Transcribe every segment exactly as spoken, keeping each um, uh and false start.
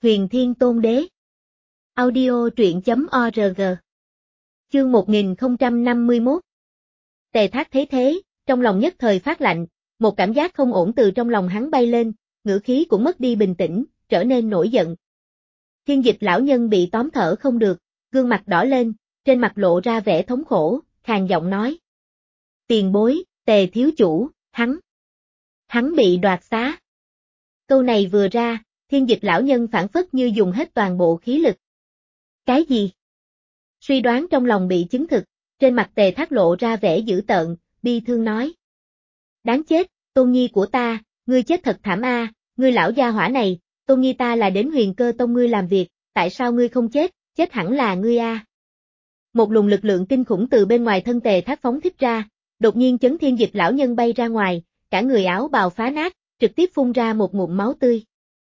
Huyền Thiên Tôn Đế. Audio truyện chấm org. Chương một nghìn không trăm năm mươi mốt. Tề Thác thấy thế, trong lòng nhất thời phát lạnh, một cảm giác không ổn từ trong lòng hắn bay lên, ngữ khí cũng mất đi bình tĩnh, trở nên nổi giận. Thiên Dịch lão nhân bị tóm thở không được, gương mặt đỏ lên, trên mặt lộ ra vẻ thống khổ, khàn giọng nói. Tiền bối, Tề thiếu chủ, hắn. Hắn bị đoạt xá. Câu này vừa ra, Thiên Dịch lão nhân phản phất như dùng hết toàn bộ khí lực. Cái gì? Suy đoán trong lòng bị chứng thực, trên mặt Tề Thác lộ ra vẻ dữ tợn, bi thương nói. Đáng chết, Tôn Nhi của ta, ngươi chết thật thảm a, ngươi lão gia hỏa này, Tôn Nhi ta là đến Huyền Cơ Tông ngươi làm việc, tại sao ngươi không chết, chết hẳn là ngươi a. Một luồng lực lượng kinh khủng từ bên ngoài thân Tề Thác phóng thích ra, đột nhiên chấn Thiên Dịch lão nhân bay ra ngoài, cả người áo bào phá nát, trực tiếp phun ra một ngụm máu tươi.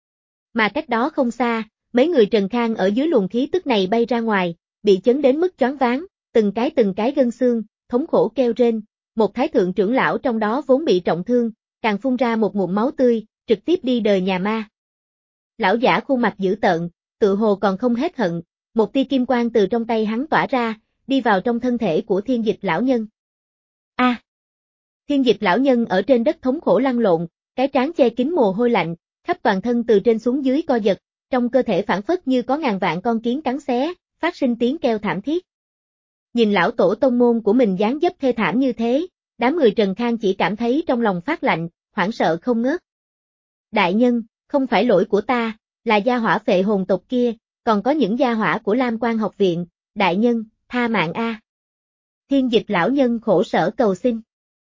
Mà cách đó không xa, mấy người Trần Khang ở dưới luồng khí tức này bay ra ngoài, bị chấn đến mức choáng váng, từng cái từng cái gân xương, thống khổ kêu rên, một thái thượng trưởng lão trong đó vốn bị trọng thương, càng phun ra một ngụm máu tươi, trực tiếp đi đời nhà ma. Lão giả khuôn mặt dữ tợn, tự hồ còn không hết hận, một tia kim quang từ trong tay hắn tỏa ra, đi vào trong thân thể của Thiên Dịch lão nhân. A! À, Thiên Dịch lão nhân ở trên đất thống khổ lăn lộn, cái trán che kín mồ hôi lạnh, khắp toàn thân từ trên xuống dưới co giật, trong cơ thể phản phất như có ngàn vạn con kiến cắn xé, phát sinh tiếng kêu thảm thiết. Nhìn lão tổ tông môn của mình dáng dấp thê thảm như thế, đám người Trần Khang chỉ cảm thấy trong lòng phát lạnh, hoảng sợ không ngớt. Đại nhân, không phải lỗi của ta, là gia hỏa phệ hồn tộc kia, còn có những gia hỏa của Lam Quan học viện, đại nhân, tha mạng a. Thiên Dịch lão nhân khổ sở cầu xin.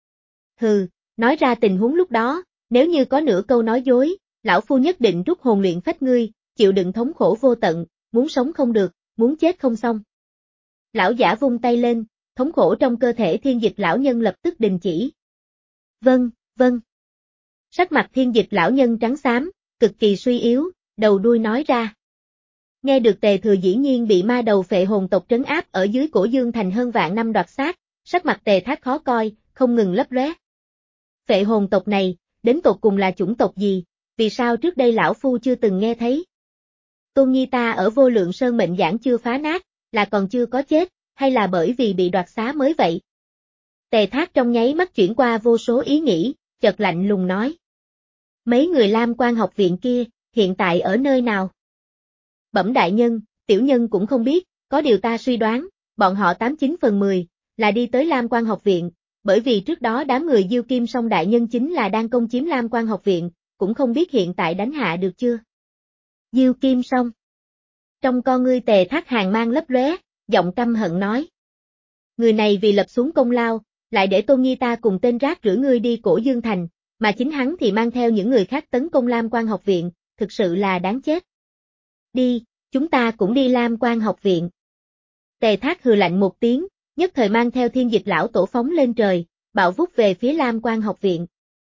Hừ, nói ra tình huống lúc đó, nếu như có nửa câu nói dối, lão phu nhất định rút hồn luyện phách ngươi, chịu đựng thống khổ vô tận, muốn sống không được, muốn chết không xong. Lão giả vung tay lên, thống khổ trong cơ thể Thiên Dịch lão nhân lập tức đình chỉ. Vâng, vâng. Sắc mặt Thiên Dịch lão nhân trắng xám, cực kỳ suy yếu, đầu đuôi nói ra. Nghe được Tề Thừa dĩ nhiên bị ma đầu phệ hồn tộc trấn áp ở dưới Cổ Dương Thành hơn vạn năm đoạt xác, sắc mặt Tề Thác khó coi, không ngừng lấp lóe. Phệ hồn tộc này, đến tột cùng là chủng tộc gì, vì sao trước đây lão phu chưa từng nghe thấy? Tôn Nhi ta ở Vô Lượng Sơn mệnh giảng chưa phá nát, là còn chưa có chết, hay là bởi vì bị đoạt xá mới vậy? Tề Thác trong nháy mắt chuyển qua vô số ý nghĩ, chợt lạnh lùng nói. Mấy người Lam Quan học viện kia, hiện tại ở nơi nào? Bẩm đại nhân, tiểu nhân cũng không biết, có điều ta suy đoán, bọn họ tám chín phần mười, là đi tới Lam Quan học viện, bởi vì trước đó đám người Diêu Kim Song đại nhân chính là đang công chiếm Lam Quan học viện, cũng không biết hiện tại đánh hạ được chưa. Diêu Kim Song. Trong con ngươi Tề Thác hàng mang lấp lóe, giọng căm hận nói. Người này vì lập xuống công lao, lại để Tôn Nhi ta cùng tên rác rưởi ngươi đi Cổ Dương Thành, mà chính hắn thì mang theo những người khác tấn công Lam Quan học viện, thực sự là đáng chết. Đi, chúng ta cũng đi Lam Quan học viện. Tề Thác hừ lạnh một tiếng, nhất thời mang theo Thiên Dịch lão tổ phóng lên trời, bạo vút về phía Lam Quan học viện.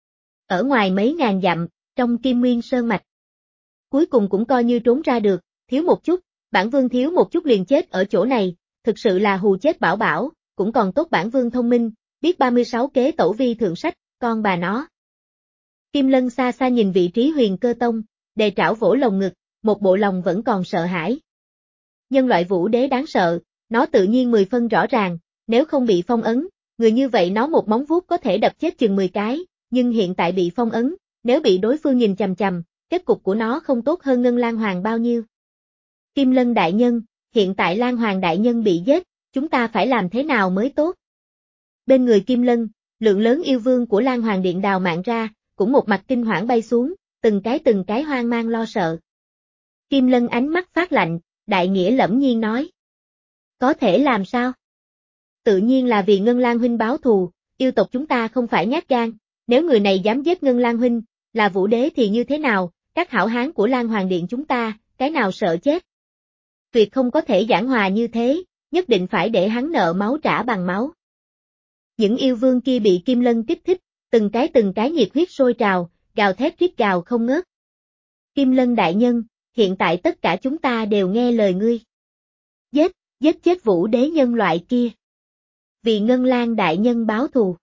Ở ngoài mấy ngàn dặm, trong Kim Nguyên Sơn mạch. Cuối cùng cũng coi như trốn ra được, thiếu một chút, bản vương thiếu một chút liền chết ở chỗ này, thực sự là hù chết bảo bảo, cũng còn tốt bản vương thông minh, biết ba mươi sáu kế tẩu vi thượng sách, con bà nó. Kim Lân xa xa nhìn vị trí Huyền Cơ Tông, đề trảo vỗ lồng ngực, một bộ lòng vẫn còn sợ hãi. Nhân loại vũ đế đáng sợ, nó tự nhiên mười phân rõ ràng, nếu không bị phong ấn, người như vậy nó một móng vuốt có thể đập chết chừng mười cái, nhưng hiện tại bị phong ấn, nếu bị đối phương nhìn chằm chằm, kết cục của nó không tốt hơn Ngân Lan Hoàng bao nhiêu. Kim Lân đại nhân, hiện tại Lan Hoàng đại nhân bị giết, chúng ta phải làm thế nào mới tốt? Bên người Kim Lân, lượng lớn yêu vương của Lan Hoàng điện đào mạng ra, cũng một mặt kinh hoảng bay xuống, từng cái từng cái hoang mang lo sợ. Kim Lân ánh mắt phát lạnh, đại nghĩa lẫm nhiên nói. Có thể làm sao? Tự nhiên là vì Ngân Lan huynh báo thù, yêu tộc chúng ta không phải nhát gan, nếu người này dám giết Ngân Lan huynh, là vũ đế thì như thế nào, các hảo hán của Lan Hoàng điện chúng ta, cái nào sợ chết? Tuyệt không có thể giảng hòa như thế, nhất định phải để hắn nợ máu trả bằng máu. Những yêu vương kia bị Kim Lân kích thích, từng cái từng cái nhiệt huyết sôi trào, gào thét rít gào không ngớt. Kim Lân đại nhân, hiện tại tất cả chúng ta đều nghe lời ngươi. Giết, giết chết vũ đế nhân loại kia. Vì Ngân Lan đại nhân báo thù.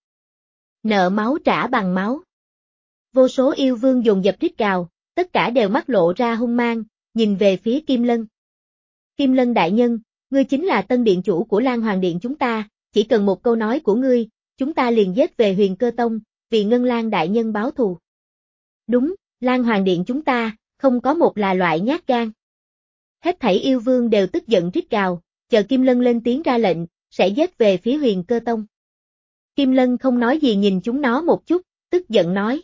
Nợ máu trả bằng máu. Vô số yêu vương dồn dập rít gào, tất cả đều mắt lộ ra hung mang, nhìn về phía Kim Lân. Kim Lân đại nhân, ngươi chính là tân điện chủ của Lan Hoàng Điện chúng ta, chỉ cần một câu nói của ngươi, chúng ta liền giết về Huyền Cơ Tông, vì Ngân Lan đại nhân báo thù. Đúng, Lan Hoàng Điện chúng ta, không có một là loại nhát gan. Hết thảy yêu vương đều tức giận rít gào, chờ Kim Lân lên tiếng ra lệnh, sẽ giết về phía Huyền Cơ Tông. Kim Lân không nói gì nhìn chúng nó một chút, tức giận nói.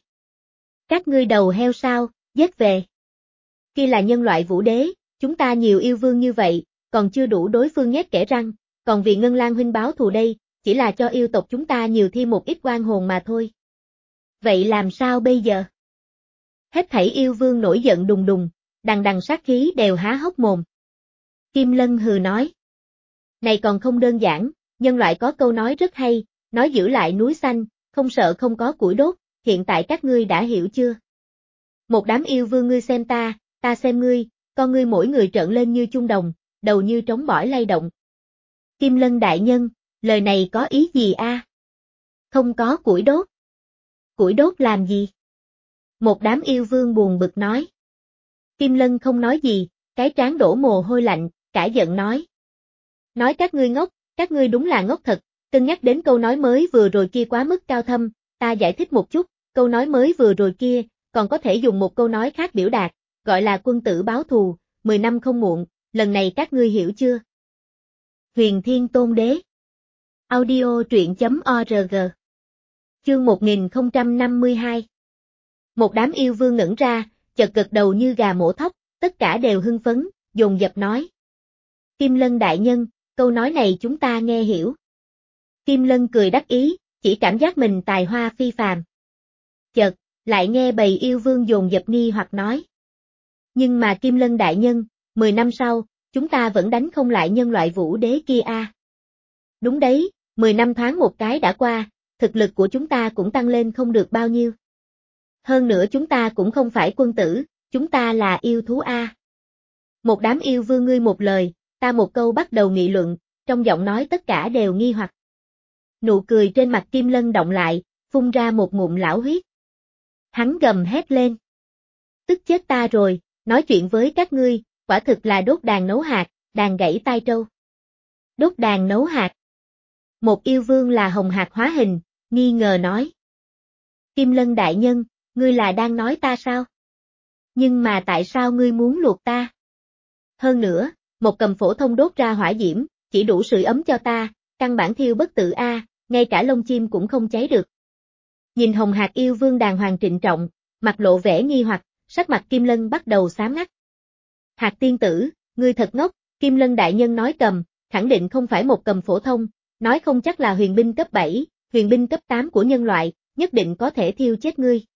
Các ngươi đầu heo sao, giết về. Kia là nhân loại vũ đế, chúng ta nhiều yêu vương như vậy, còn chưa đủ đối phương nhét kẽ răng, còn vì Ngân Lan huynh báo thù đây, chỉ là cho yêu tộc chúng ta nhiều thêm một ít oan hồn mà thôi. Vậy làm sao bây giờ? Hết thảy yêu vương nổi giận đùng đùng, đằng đằng sát khí đều há hốc mồm. Kim Lân hừ nói. Này còn không đơn giản, nhân loại có câu nói rất hay, nói giữ lại núi xanh, không sợ không có củi đốt, hiện tại các ngươi đã hiểu chưa? Một đám yêu vương ngươi xem ta, ta xem ngươi, con ngươi mỗi người trợn lên như chuông đồng, đầu như trống bỏi lay động. Kim Lân đại nhân, lời này có ý gì a? Không có củi đốt. Củi đốt làm gì? Một đám yêu vương buồn bực nói. Kim Lân không nói gì, cái trán đổ mồ hôi lạnh, cả giận nói. Nói các ngươi ngốc, các ngươi đúng là ngốc thật, cân nhắc đến câu nói mới vừa rồi kia quá mức cao thâm, ta giải thích một chút, câu nói mới vừa rồi kia, còn có thể dùng một câu nói khác biểu đạt, gọi là quân tử báo thù, mười năm không muộn, lần này các ngươi hiểu chưa? Huyền Thiên Tôn Đế. Audio truyện chấm org. Chương một nghìn không trăm năm mươi hai. Một đám yêu vương ngẩn ra, chợt gật đầu như gà mổ thóc, tất cả đều hưng phấn, dồn dập nói. Kim Lân đại nhân, câu nói này chúng ta nghe hiểu. Kim Lân cười đắc ý, chỉ cảm giác mình tài hoa phi phàm. Chợt, lại nghe bầy yêu vương dồn dập nghi hoặc nói. Nhưng mà Kim Lân đại nhân, mười năm sau, chúng ta vẫn đánh không lại nhân loại vũ đế kia a. À. Đúng đấy, mười năm thoáng một cái đã qua, thực lực của chúng ta cũng tăng lên không được bao nhiêu. Hơn nữa chúng ta cũng không phải quân tử, chúng ta là yêu thú a. À. Một đám yêu vương ngươi một lời, ta một câu bắt đầu nghị luận, trong giọng nói tất cả đều nghi hoặc. Nụ cười trên mặt Kim Lân động lại, phun ra một ngụm lão huyết. Hắn gầm hét lên. Tức chết ta rồi, nói chuyện với các ngươi, quả thực là đốt đàn nấu hạt, đàn gãy tai trâu. Đốt đàn nấu hạt. Một yêu vương là hồng hạt hóa hình, nghi ngờ nói. Kim Lân đại nhân, ngươi là đang nói ta sao? Nhưng mà tại sao ngươi muốn luộc ta? Hơn nữa, một cầm phổ thông đốt ra hỏa diễm, chỉ đủ sưởi ấm cho ta, căn bản thiêu bất tử a, à, ngay cả lông chim cũng không cháy được. Nhìn hồng hạt yêu vương đàng hoàng trịnh trọng, mặt lộ vẻ nghi hoặc, sắc mặt Kim Lân bắt đầu xám ngắt. Hạt tiên tử, ngươi thật ngốc, Kim Lân đại nhân nói cầm, khẳng định không phải một cầm phổ thông, nói không chắc là huyền binh cấp bảy, huyền binh cấp tám của nhân loại, nhất định có thể thiêu chết ngươi.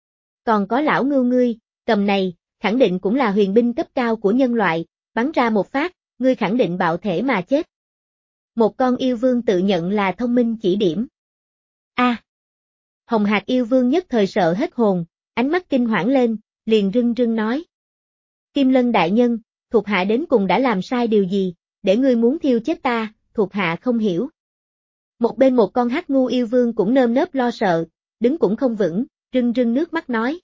Còn có lão ngưu ngươi, cầm này, khẳng định cũng là huyền binh cấp cao của nhân loại, bắn ra một phát, ngươi khẳng định bạo thể mà chết. Một con yêu vương tự nhận là thông minh chỉ điểm. A. À, hồng hạt yêu vương nhất thời sợ hết hồn, ánh mắt kinh hoảng lên, liền rưng rưng nói. Kim Lân đại nhân, thuộc hạ đến cùng đã làm sai điều gì, để ngươi muốn thiêu chết ta, thuộc hạ không hiểu. Một bên một con hắc ngu yêu vương cũng nơm nớp lo sợ, đứng cũng không vững, rưng rưng nước mắt nói.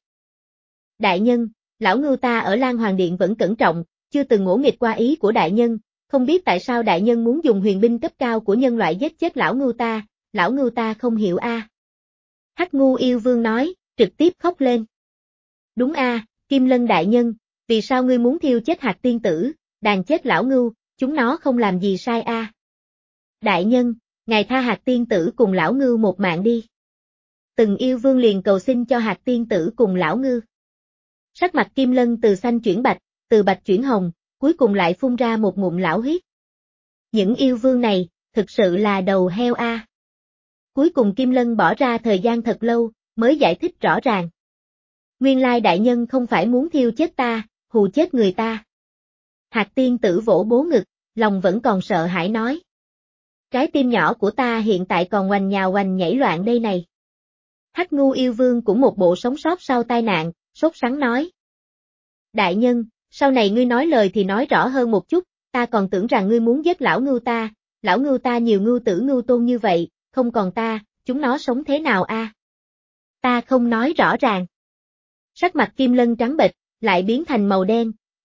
Đại nhân, lão ngưu ta ở Lan Hoàng Điện vẫn cẩn trọng, chưa từng ngỗ nghịch qua ý của đại nhân, không biết tại sao đại nhân muốn dùng huyền binh cấp cao của nhân loại giết chết lão ngưu ta, lão ngưu ta không hiểu a. À. Hắc ngu yêu vương nói, trực tiếp khóc lên. Đúng a, à, Kim Lân đại nhân, vì sao ngươi muốn thiêu chết hạt tiên tử, đàn chết lão ngưu, chúng nó không làm gì sai a. À. Đại nhân, ngài tha hạt tiên tử cùng lão ngưu một mạng đi. Từng yêu vương liền cầu xin cho hạt tiên tử cùng lão ngưu. Sắc mặt Kim Lân từ xanh chuyển bạch, từ bạch chuyển hồng, cuối cùng lại phun ra một ngụm lão huyết. Những yêu vương này, thực sự là đầu heo a. À. Cuối cùng Kim Lân bỏ ra thời gian thật lâu, mới giải thích rõ ràng. Nguyên lai đại nhân không phải muốn thiêu chết ta, hù chết người ta. Hạt tiên tử vỗ bố ngực, lòng vẫn còn sợ hãi nói. Trái tim nhỏ của ta hiện tại còn oành nhào oành nhảy loạn đây này. Hắc ngu yêu vương cũng một bộ sống sót sau tai nạn, sốt sắng nói. Đại nhân, sau này ngươi nói lời thì nói rõ hơn một chút, ta còn tưởng rằng ngươi muốn giết lão ngưu ta, lão ngưu ta nhiều ngưu tử ngưu tôn như vậy, không còn ta, chúng nó sống thế nào a? À? Ta không nói rõ ràng. Sắc mặt Kim Lân trắng bệch, lại biến thành màu đen,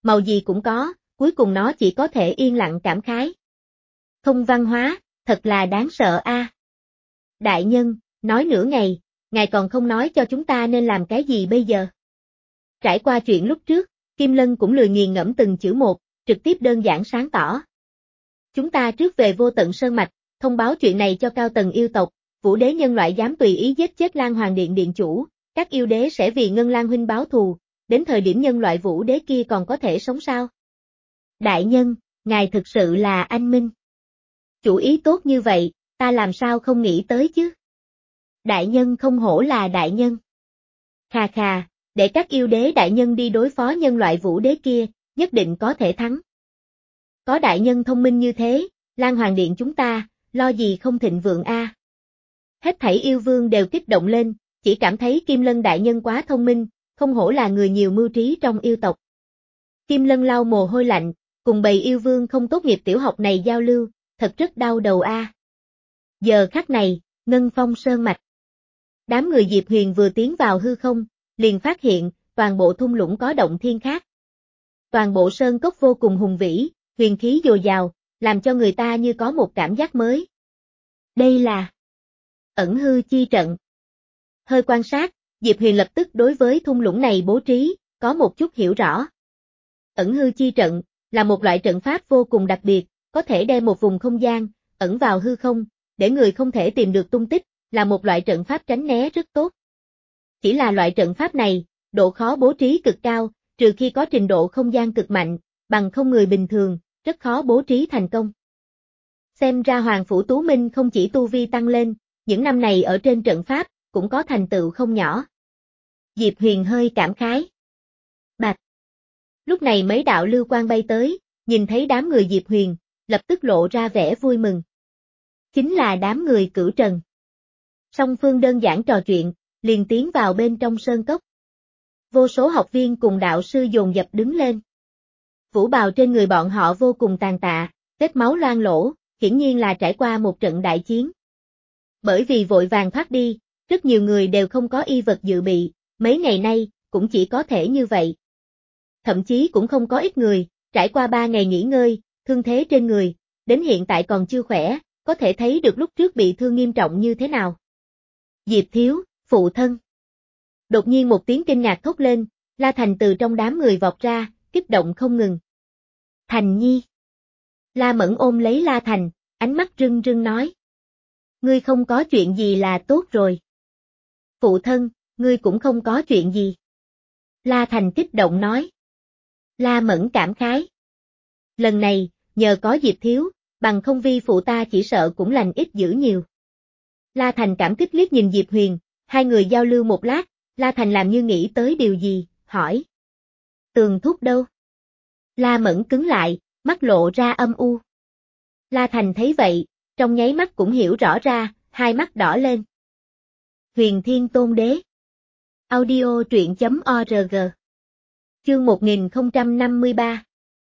màu gì cũng có, cuối cùng nó chỉ có thể yên lặng cảm khái. Không văn hóa, thật là đáng sợ a. Đại nhân, nói nửa ngày, ngài còn không nói cho chúng ta nên làm cái gì bây giờ. Trải qua chuyện lúc trước, Kim Lân cũng lười nghiền ngẫm từng chữ một, trực tiếp đơn giản sáng tỏ. Chúng ta trước về Vô Tận Sơn Mạch, thông báo chuyện này cho cao tầng yêu tộc, Vũ đế nhân loại dám tùy ý giết chết Lan Hoàng Điện điện chủ, các yêu đế sẽ vì Ngân Lan huynh báo thù, đến thời điểm nhân loại Vũ đế kia còn có thể sống sao? Đại nhân, ngài thực sự là anh minh. Chủ ý tốt như vậy, ta làm sao không nghĩ tới chứ? Đại nhân không hổ là đại nhân. Khà khà, để các yêu đế đại nhân đi đối phó nhân loại Vũ đế kia, nhất định có thể thắng. Có đại nhân thông minh như thế, Lan Hoàng Điện chúng ta, lo gì không thịnh vượng a. Hết thảy yêu vương đều kích động lên, chỉ cảm thấy Kim Lân đại nhân quá thông minh, không hổ là người nhiều mưu trí trong yêu tộc. Kim Lân lau mồ hôi lạnh, cùng bầy yêu vương không tốt nghiệp tiểu học này giao lưu, thật rất đau đầu a. Giờ khắc này, Ngân Phong Sơn Mạch. Đám người Diệp Huyền vừa tiến vào hư không, liền phát hiện, toàn bộ thung lũng có động thiên khác. Toàn bộ sơn cốc vô cùng hùng vĩ, huyền khí dồi dào, làm cho người ta như có một cảm giác mới. Đây là ẩn hư chi trận. Hơi quan sát, Diệp Huyền lập tức đối với thung lũng này bố trí, có một chút hiểu rõ. Ẩn hư chi trận, là một loại trận pháp vô cùng đặc biệt, có thể đem một vùng không gian, ẩn vào hư không, để người không thể tìm được tung tích, là một loại trận pháp tránh né rất tốt. Chỉ là loại trận pháp này, độ khó bố trí cực cao, trừ khi có trình độ không gian cực mạnh, bằng không người bình thường, rất khó bố trí thành công. Xem ra Hoàng Phủ Tú Minh không chỉ tu vi tăng lên, những năm này ở trên trận pháp, cũng có thành tựu không nhỏ. Diệp Huyền hơi cảm khái. Bạch. Lúc này mấy đạo lưu quang bay tới, nhìn thấy đám người Diệp Huyền, lập tức lộ ra vẻ vui mừng. Chính là đám người Cửu Trần. Song phương đơn giản trò chuyện, liền tiến vào bên trong sơn cốc. Vô số học viên cùng đạo sư dồn dập đứng lên. Vũ bào trên người bọn họ vô cùng tàn tạ, vết máu loang lỗ, hiển nhiên là trải qua một trận đại chiến. Bởi vì vội vàng thoát đi, rất nhiều người đều không có y vật dự bị, mấy ngày nay, cũng chỉ có thể như vậy. Thậm chí cũng không có ít người, trải qua ba ngày nghỉ ngơi, thương thế trên người, đến hiện tại còn chưa khỏe, có thể thấy được lúc trước bị thương nghiêm trọng như thế nào. Diệp thiếu, phụ thân. Đột nhiên một tiếng kinh ngạc thốt lên, La Thành từ trong đám người vọt ra, kích động không ngừng. Thành nhi. La Mẫn ôm lấy La Thành, ánh mắt rưng rưng nói. Ngươi không có chuyện gì là tốt rồi. Phụ thân, ngươi cũng không có chuyện gì. La Thành kích động nói. La Mẫn cảm khái. Lần này, nhờ có Diệp thiếu, bằng không vi phụ ta chỉ sợ cũng lành ít dữ nhiều. La Thành cảm kích liếc nhìn Diệp Huyền, hai người giao lưu một lát, La Thành làm như nghĩ tới điều gì, hỏi. Tường thúc đâu? La Mẫn cứng lại, mắt lộ ra âm u. La Thành thấy vậy, trong nháy mắt cũng hiểu rõ ra, hai mắt đỏ lên. Huyền Thiên Tôn Đế. Audio truyện chấm org. Chương một nghìn không trăm năm mươi ba.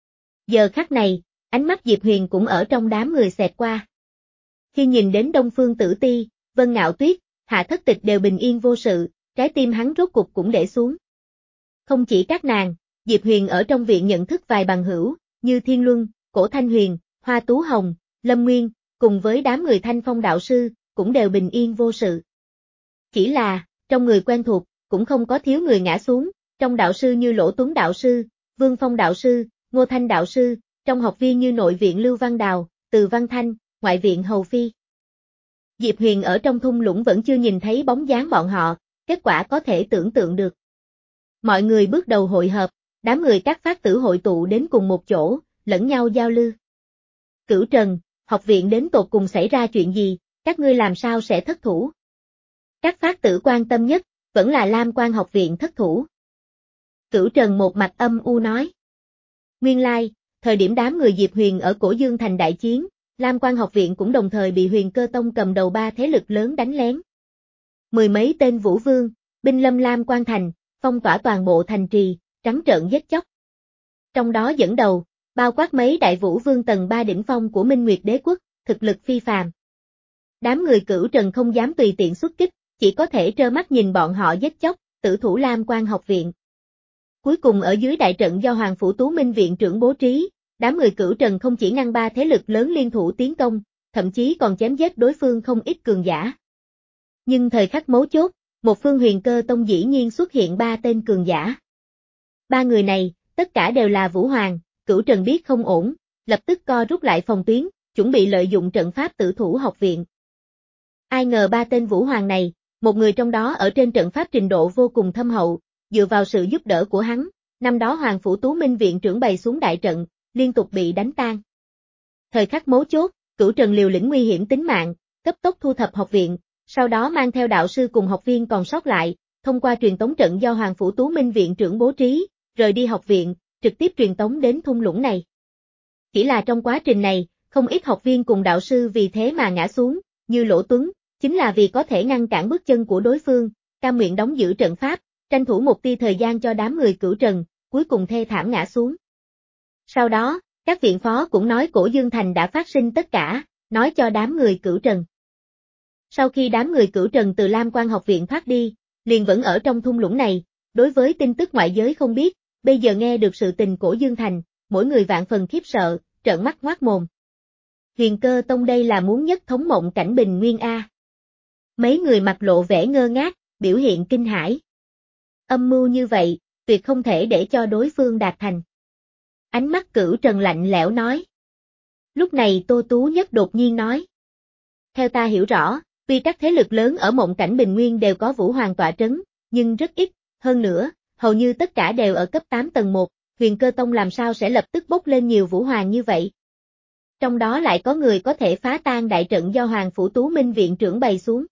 Giờ khắc này, ánh mắt Diệp Huyền cũng ở trong đám người xẹt qua. Khi nhìn đến Đông Phương Tử Ti, Vân Ngạo Tuyết, Hạ Thất Tịch đều bình yên vô sự, trái tim hắn rốt cục cũng để xuống. Không chỉ các nàng, Diệp Huyền ở trong viện nhận thức vài bằng hữu, như Thiên Luân, Cổ Thanh Huyền, Hoa Tú Hồng, Lâm Nguyên, cùng với đám người Thanh Phong đạo sư, cũng đều bình yên vô sự. Chỉ là, trong người quen thuộc, cũng không có thiếu người ngã xuống, trong đạo sư như Lỗ Tuấn đạo sư, Vương Phong đạo sư, Ngô Thanh đạo sư, trong học viên như nội viện Lưu Văn Đào, Từ Văn Thanh, ngoại viện Hầu Phi. Diệp Huyền ở trong thung lũng vẫn chưa nhìn thấy bóng dáng bọn họ, kết quả có thể tưởng tượng được. Mọi người bước đầu hội hợp, đám người các phát tử hội tụ đến cùng một chỗ, lẫn nhau giao lưu. Cửu Trần, học viện đến tột cùng xảy ra chuyện gì, các ngươi làm sao sẽ thất thủ? Các phát tử quan tâm nhất, vẫn là Lam Quan học viện thất thủ. Cửu Trần một mặt âm u nói. Nguyên lai, thời điểm đám người Diệp Huyền ở Cổ Dương Thành đại chiến, Lam Quan học viện cũng đồng thời bị Huyền Cơ Tông cầm đầu ba thế lực lớn đánh lén. Mười mấy tên vũ vương, binh lâm Lam Quan Thành, phong tỏa toàn bộ thành trì, trắng trợn giết chóc. Trong đó dẫn đầu, bao quát mấy đại vũ vương tầng ba đỉnh phong của Minh Nguyệt Đế Quốc, thực lực phi phàm. Đám người Cửu Trần không dám tùy tiện xuất kích, chỉ có thể trơ mắt nhìn bọn họ giết chóc, tử thủ Lam Quan học viện. Cuối cùng ở dưới đại trận do Hoàng Phủ Tú Minh viện trưởng bố trí, đám người Cửu Trần không chỉ ngăn ba thế lực lớn liên thủ tiến công, thậm chí còn chém giết đối phương không ít cường giả. Nhưng thời khắc mấu chốt, một phương Huyền Cơ Tông dĩ nhiên xuất hiện ba tên cường giả. Ba người này, tất cả đều là Vũ Hoàng, Cửu Trần biết không ổn, lập tức co rút lại phòng tuyến, chuẩn bị lợi dụng trận pháp tử thủ học viện. Ai ngờ ba tên Vũ Hoàng này, một người trong đó ở trên trận pháp trình độ vô cùng thâm hậu, dựa vào sự giúp đỡ của hắn, năm đó Hoàng Phủ Tú Minh viện trưởng bày xuống đại trận, liên tục bị đánh tan. Thời khắc mấu chốt, Cửu Trần liều lĩnh nguy hiểm tính mạng, cấp tốc thu thập học viện, sau đó mang theo đạo sư cùng học viên còn sót lại, thông qua truyền tống trận do Hoàng Phủ Tú Minh viện trưởng bố trí, rời đi học viện, trực tiếp truyền tống đến thung lũng này. Chỉ là trong quá trình này, không ít học viên cùng đạo sư vì thế mà ngã xuống, như Lỗ Tuấn, chính là vì có thể ngăn cản bước chân của đối phương, cam nguyện đóng giữ trận pháp, tranh thủ một tia thời gian cho đám người Cửu Trần, cuối cùng thê thảm ngã xuống. Sau đó, các viện phó cũng nói Cổ Dương Thành đã phát sinh tất cả, nói cho đám người Cửu Trần. Sau khi đám người Cửu Trần từ Lam Quan học viện thoát đi, liền vẫn ở trong thung lũng này, đối với tin tức ngoại giới không biết, bây giờ nghe được sự tình Cổ Dương Thành, mỗi người vạn phần khiếp sợ, trợn mắt ngoác mồm. Huyền Cơ Tông đây là muốn nhất thống mộng cảnh bình nguyên A. Mấy người mặt lộ vẻ ngơ ngác, biểu hiện kinh hãi. Âm mưu như vậy, tuyệt không thể để cho đối phương đạt thành. Ánh mắt Cửu Trần lạnh lẽo nói. Lúc này Tô Tú Nhất đột nhiên nói. Theo ta hiểu rõ, tuy các thế lực lớn ở mộng cảnh bình nguyên đều có Vũ Hoàng tọa trấn, nhưng rất ít, hơn nữa, hầu như tất cả đều ở cấp tám tầng một, Huyền Cơ Tông làm sao sẽ lập tức bốc lên nhiều Vũ Hoàng như vậy? Trong đó lại có người có thể phá tan đại trận do Hoàng Phủ Tú Minh viện trưởng bày xuống.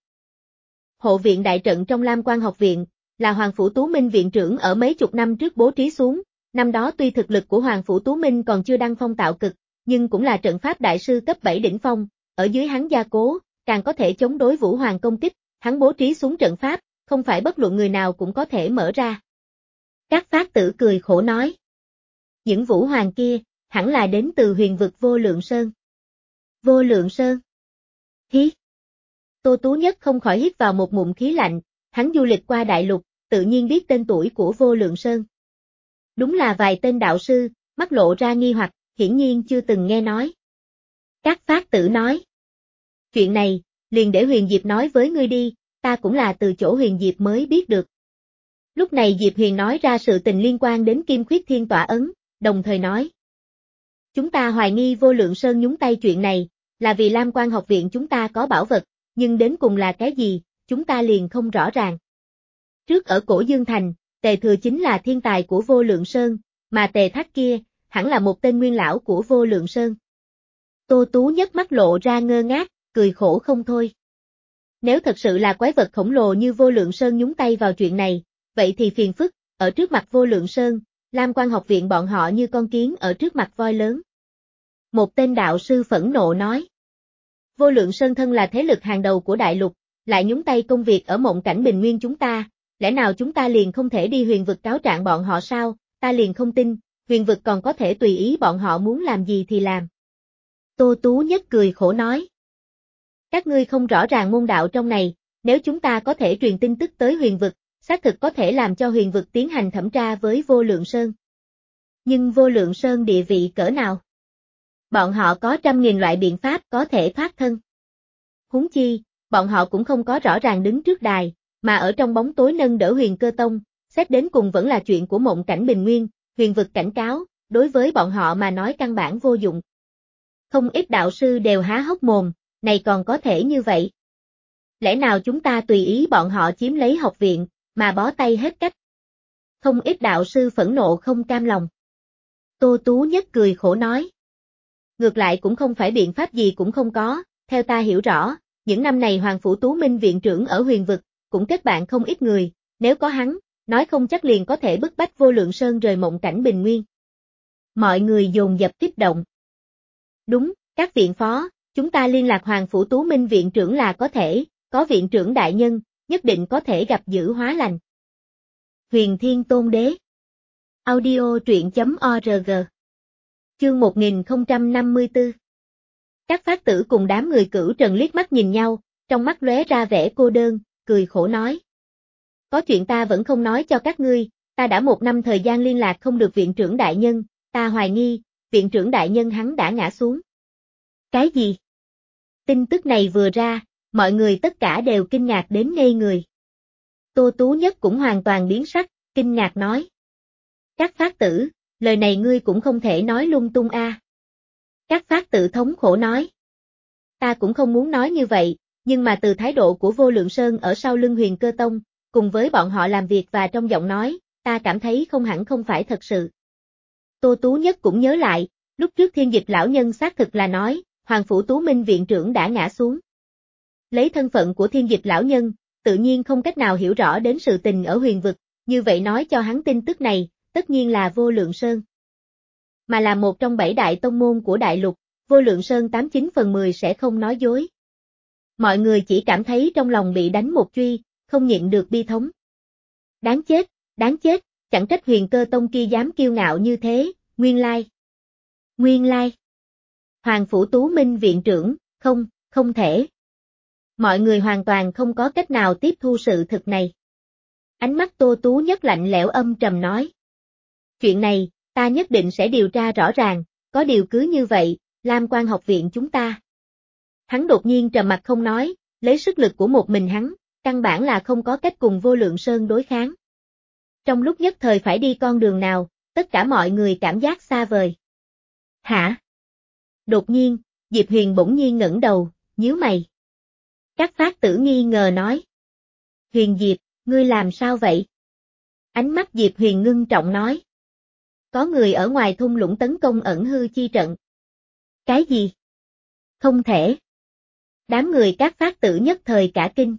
Hộ viện đại trận trong Lam Quan học viện, là Hoàng Phủ Tú Minh viện trưởng ở mấy chục năm trước bố trí xuống, năm đó tuy thực lực của Hoàng Phủ Tú Minh còn chưa đăng phong tạo cực, nhưng cũng là trận pháp đại sư cấp bảy đỉnh phong, ở dưới hắn gia cố, càng có thể chống đối Vũ Hoàng công kích, hắn bố trí xuống trận pháp, không phải bất luận người nào cũng có thể mở ra. Các Phát Tử cười khổ nói. Những Vũ Hoàng kia, hẳn là đến từ huyền vực Vô Lượng Sơn. Vô Lượng Sơn? Hí! Tô Tú Nhất không khỏi hít vào một ngụm khí lạnh, hắn du lịch qua đại lục, tự nhiên biết tên tuổi của Vô Lượng Sơn. Đúng là vài tên đạo sư, mắt lộ ra nghi hoặc, hiển nhiên chưa từng nghe nói. Các Phát Tử nói. Chuyện này, liền để Huyền Diệp nói với ngươi đi, ta cũng là từ chỗ Huyền Diệp mới biết được. Lúc này Diệp Huyền nói ra sự tình liên quan đến Kim Khuyết Thiên tỏa ấn, đồng thời nói. Chúng ta hoài nghi Vô Lượng Sơn nhúng tay chuyện này, là vì Lam Quan học viện chúng ta có bảo vật, nhưng đến cùng là cái gì, chúng ta liền không rõ ràng. Trước ở Cổ Dương Thành, Tề Thừa chính là thiên tài của Vô Lượng Sơn, mà Tề Thác kia, hẳn là một tên nguyên lão của Vô Lượng Sơn. Tô Tú Nhất mắt lộ ra ngơ ngác, cười khổ không thôi. Nếu thật sự là quái vật khổng lồ như Vô Lượng Sơn nhúng tay vào chuyện này, vậy thì phiền phức, ở trước mặt Vô Lượng Sơn, Lam Quan học viện bọn họ như con kiến ở trước mặt voi lớn. Một tên đạo sư phẫn nộ nói. Vô Lượng Sơn thân là thế lực hàng đầu của đại lục, lại nhúng tay công việc ở mộng cảnh bình nguyên chúng ta, lẽ nào chúng ta liền không thể đi huyền vực cáo trạng bọn họ sao, ta liền không tin, huyền vực còn có thể tùy ý bọn họ muốn làm gì thì làm. Tô Tú Nhất cười khổ nói. Các ngươi không rõ ràng môn đạo trong này, nếu chúng ta có thể truyền tin tức tới huyền vực, xác thực có thể làm cho huyền vực tiến hành thẩm tra với Vô Lượng Sơn. Nhưng Vô Lượng Sơn địa vị cỡ nào? Bọn họ có trăm nghìn loại biện pháp có thể thoát thân. Huống chi, bọn họ cũng không có rõ ràng đứng trước đài, mà ở trong bóng tối nâng đỡ Huyền Cơ Tông, xét đến cùng vẫn là chuyện của mộng cảnh bình nguyên, huyền vực cảnh cáo, đối với bọn họ mà nói căn bản vô dụng. Không ít đạo sư đều há hốc mồm, này còn có thể như vậy. Lẽ nào chúng ta tùy ý bọn họ chiếm lấy học viện, mà bó tay hết cách? Không ít đạo sư phẫn nộ không cam lòng. Tô Tú Nhất cười khổ nói. Ngược lại cũng không phải biện pháp gì cũng không có, theo ta hiểu rõ, những năm này Hoàng Phủ Tú Minh viện trưởng ở huyền vực, cũng kết bạn không ít người, nếu có hắn, nói không chắc liền có thể bức bách Vô Lượng Sơn rời mộng cảnh bình nguyên. Mọi người dồn dập kích động. Đúng, các viện phó, chúng ta liên lạc Hoàng Phủ Tú Minh viện trưởng là có thể, có viện trưởng đại nhân, nhất định có thể gặp dữ hóa lành. Huyền Thiên Tôn Đế. Audio truyện chấm org. Chương một nghìn không trăm năm mươi tư. Các Phát Tử cùng đám người Cửu Trần liếc mắt nhìn nhau, trong mắt lóe ra vẻ cô đơn, cười khổ nói. Có chuyện ta vẫn không nói cho các ngươi, ta đã một năm thời gian liên lạc không được viện trưởng đại nhân, ta hoài nghi, viện trưởng đại nhân hắn đã ngã xuống. Cái gì? Tin tức này vừa ra, mọi người tất cả đều kinh ngạc đến ngây người. Tô Tú Nhất cũng hoàn toàn biến sắc, kinh ngạc nói. Các phát tử, lời này ngươi cũng không thể nói lung tung a. À. Các phát tử thống khổ nói. Ta cũng không muốn nói như vậy, nhưng mà từ thái độ của Vô Lượng Sơn ở sau lưng Huyền Cơ Tông, cùng với bọn họ làm việc và trong giọng nói, ta cảm thấy không hẳn không phải thật sự. Tô Tú Nhất cũng nhớ lại, lúc trước Thiên Dịch lão nhân xác thực là nói, Hoàng Phủ Tú Minh viện trưởng đã ngã xuống. Lấy thân phận của Thiên Dịch lão nhân, tự nhiên không cách nào hiểu rõ đến sự tình ở huyền vực, như vậy nói cho hắn tin tức này, tất nhiên là Vô Lượng Sơn. Mà là một trong bảy đại tông môn của đại lục, Vô Lượng Sơn tám chín phần mười sẽ không nói dối. Mọi người chỉ cảm thấy trong lòng bị đánh một truy, không nhịn được bi thống. Đáng chết, đáng chết, chẳng trách Huyền Cơ Tông kia dám kiêu ngạo như thế, nguyên lai. Nguyên lai. Hoàng Phủ Tú Minh viện trưởng, không, không thể. Mọi người hoàn toàn không có cách nào tiếp thu sự thực này. Ánh mắt Tô Tú Nhất lạnh lẽo âm trầm nói. Chuyện này, ta nhất định sẽ điều tra rõ ràng, có điều cứ như vậy, Lam Quan học viện chúng ta. Hắn đột nhiên trầm mặt không nói, lấy sức lực của một mình hắn, căn bản là không có cách cùng Vô Lượng Sơn đối kháng. Trong lúc nhất thời phải đi con đường nào, tất cả mọi người cảm giác xa vời. Hả? Đột nhiên, Diệp Huyền bỗng nhiên ngẩng đầu, nhíu mày. Các phát tử nghi ngờ nói. Huyền Diệp, ngươi làm sao vậy? Ánh mắt Diệp Huyền ngưng trọng nói. Có người ở ngoài thung lũng tấn công ẩn hư chi trận. Cái gì? Không thể. Đám người các phát tử nhất thời cả kinh.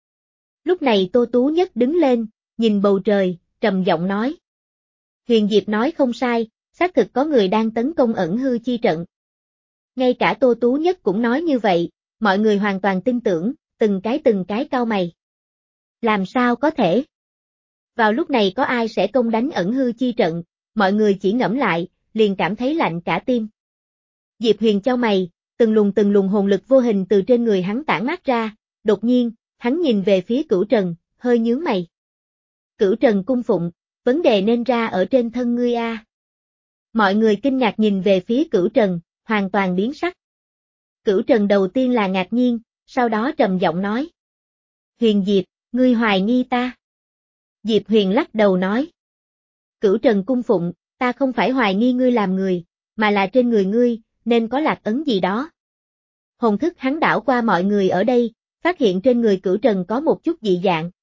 Lúc này Tô Tú Nhất đứng lên, nhìn bầu trời, trầm giọng nói. Huyền Diệp nói không sai, xác thực có người đang tấn công ẩn hư chi trận. Ngay cả Tô Tú Nhất cũng nói như vậy, mọi người hoàn toàn tin tưởng, từng cái từng cái cau mày. Làm sao có thể? Vào lúc này có ai sẽ công đánh ẩn hư chi trận, mọi người chỉ ngẫm lại, liền cảm thấy lạnh cả tim. Diệp Huyền chau mày, từng luồng từng luồng hồn lực vô hình từ trên người hắn tản mát ra, đột nhiên, hắn nhìn về phía Cửu Trần, hơi nhướng mày. Cửu Trần cung phụng, vấn đề nên ra ở trên thân ngươi a. Mọi người kinh ngạc nhìn về phía Cửu Trần, hoàn toàn biến sắc. Cửu Trần đầu tiên là ngạc nhiên, sau đó trầm giọng nói. Huyền Diệp, ngươi hoài nghi ta. Diệp Huyền lắc đầu nói. Cửu Trần cung phụng, ta không phải hoài nghi ngươi làm người, mà là trên người ngươi, nên có lạc ấn gì đó. Hồn thức hắn đảo qua mọi người ở đây, phát hiện trên người Cửu Trần có một chút dị dạng.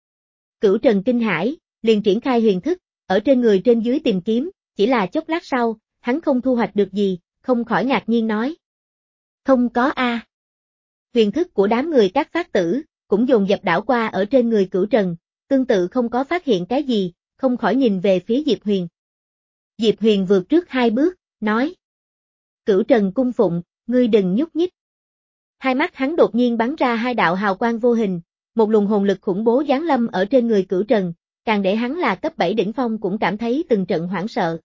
Cửu Trần kinh hãi, liền triển khai huyền thức, ở trên người trên dưới tìm kiếm, chỉ là chốc lát sau, hắn không thu hoạch được gì, không khỏi ngạc nhiên nói. Không có a. À. Huyền thức của đám người các phát tử, cũng dồn dập đảo qua ở trên người Cửu Trần, tương tự không có phát hiện cái gì, không khỏi nhìn về phía Diệp Huyền. Diệp Huyền vượt trước hai bước, nói. Cửu Trần cung phụng, ngươi đừng nhúc nhích. Hai mắt hắn đột nhiên bắn ra hai đạo hào quang vô hình, một luồng hồn lực khủng bố giáng lâm ở trên người Cửu Trần, càng để hắn là cấp bảy đỉnh phong cũng cảm thấy từng trận hoảng sợ.